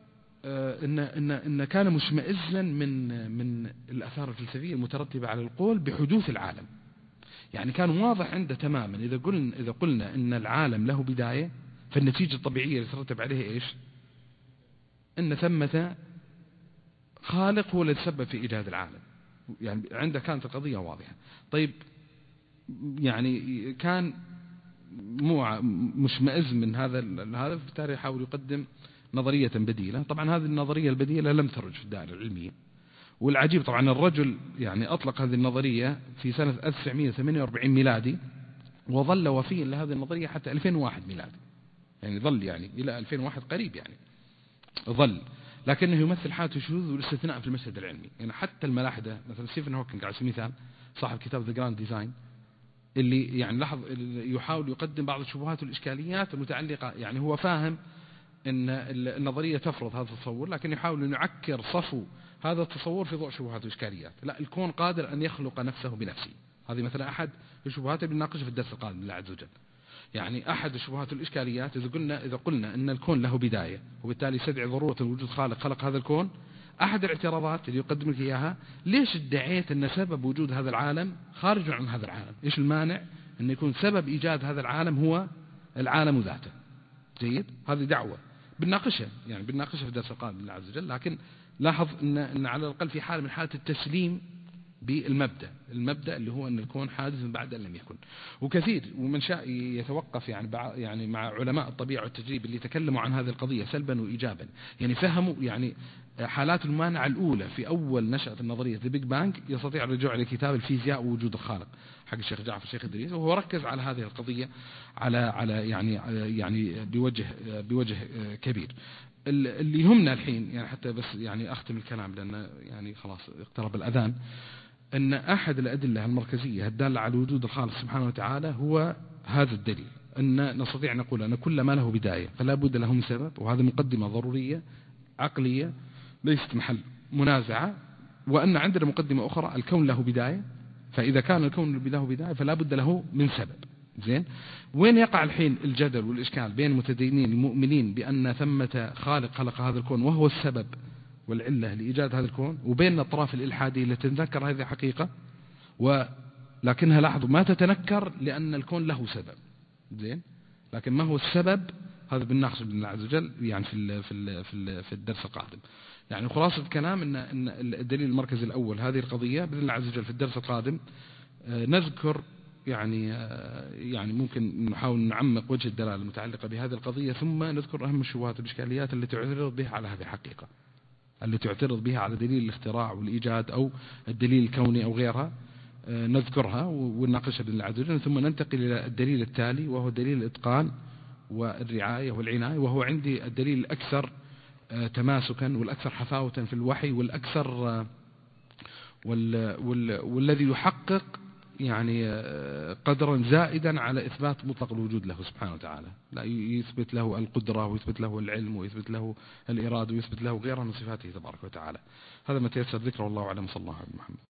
إن كان مشمئزا من الآثار الفلسفية المترتبة على القول بحدوث العالم. يعني كان واضح عنده تماما إذا قلنا إن العالم له بداية، فالنتيجة الطبيعية اللي ترتب عليها إيش؟ إن ثمة خالق هو الذي تسبب في إيجاد العالم. يعني عنده كانت القضية واضحة. طيب يعني كان مشمئز من هذا، بالتالي يحاول يقدم نظرية بديلة. طبعا هذه النظرية البديلة لم ترج في الدائرة العلمية، والعجيب طبعا الرجل يعني أطلق هذه النظرية في سنة 1948 ميلادي، وظل وفيا لهذه النظرية حتى 2001 ميلادي، يعني ظل يعني إلى 2001 قريب يعني ظل، لكنه يمثل حالة الشذوذ والاستثناء في المشهد العلمي. يعني حتى الملاحدة مثلا ستيفن هوكينج على سبيل المثال صاحب كتاب The Grand Design، اللي يعني يحاول يقدم بعض الشبهات والإشكاليات المتعلقة، يعني هو فاهم أن النظرية تفرض هذا التصور، لكن يحاول أن يعكر صفو هذا التصور في ضوء شبهات والإشكاليات. لا، الكون قادر أن يخلق نفسه بنفسه. هذه مثلا أحد الشبهات اللي بنناقشها في الدرس القادم بالله عز وجل. يعني أحد الشبهات والإشكاليات إذا قلنا أن الكون له بداية، وبالتالي يستدعي ضرورة وجود خالق خلق هذا الكون، أحد الاعتراضات اللي يقدم لك إياها: ليش ادعيت أن سبب وجود هذا العالم خارج عن هذا العالم؟ إيش المانع أن يكون سبب إيجاد هذا العالم هو العالم ذاته؟ جيد، هذه دعوة بنناقشها، يعني بنناقشها في درس القادم بالله عز وجل. لكن لاحظ أن على الأقل في حالة من حالة التسليم بالمبدأ اللي هو أن الكون حادث بعد أن لم يكن. وكثير ومن شاء يتوقف يعني مع علماء الطبيعة والتجريب اللي تكلموا عن هذه القضية سلبا وإيجابا، يعني فهموا يعني حالات المانعة الأولى في أول نشأة النظرية The Big Bang، يستطيع الرجوع إلى كتاب الفيزياء ووجود الخالق حق الشيخ جعفر الشيخ إدريس، وهو ركز على هذه القضية على يعني بوجه كبير. اللي يهمنا الحين يعني حتى بس يعني أختم الكلام لأن يعني خلاص اقترب الأذان، أن أحد الأدلة المركزية الدالة على وجود الخالق سبحانه وتعالى هو هذا الدليل، أن نستطيع نقول أن كل ما له بداية فلا بد له من سبب، وهذا مقدمة ضرورية عقلية ليست محل منازعة. وأن عندنا مقدمة أخرى: الكون له بداية، فإذا كان الكون له بداية فلا بد له من سبب. زين، وين يقع الحين الجدل والإشكال بين المتدينين المؤمنين بأن ثمة خالق خلق هذا الكون وهو السبب والعلة لإيجاد هذا الكون، وبين الأطراف الإلحادية التي تتنكر هذه حقيقة ولكنها لاحظوا ما تتنكر لأن الكون له سبب. زين، لكن ما هو السبب هذا بالناقش بإذن الله عز وجل يعني في الدرس القادم. يعني خلاصة الكلام أن الدليل المركزي الأول هذه القضية بإذن الله عز وجل في الدرس القادم نذكر يعني ممكن نحاول نعمق وجه الدلالة المتعلقة بهذه القضية، ثم نذكر أهم الشبهات والإشكاليات التي تعترض بها على هذه الحقيقة، التي تعترض بها على دليل الاختراع والإيجاد أو الدليل الكوني أو غيرها، نذكرها ونناقشها بإذن الله عز وجل. ثم ننتقل إلى الدليل التالي وهو دليل الإتقان والرعاية والعناية، وهو عندي الدليل الأكثر تماسكا والأكثر حفاوة في الوحي والأكثر والذي يحقق يعني قدرا زائدا على إثبات مطلق الوجود له سبحانه وتعالى، لا يثبت له القدرة ويثبت له العلم ويثبت له الإرادة ويثبت له غيرها من صفاته تبارك وتعالى. هذا ما تيسر ذكره، والله أعلم، صلى الله عليه وسلم.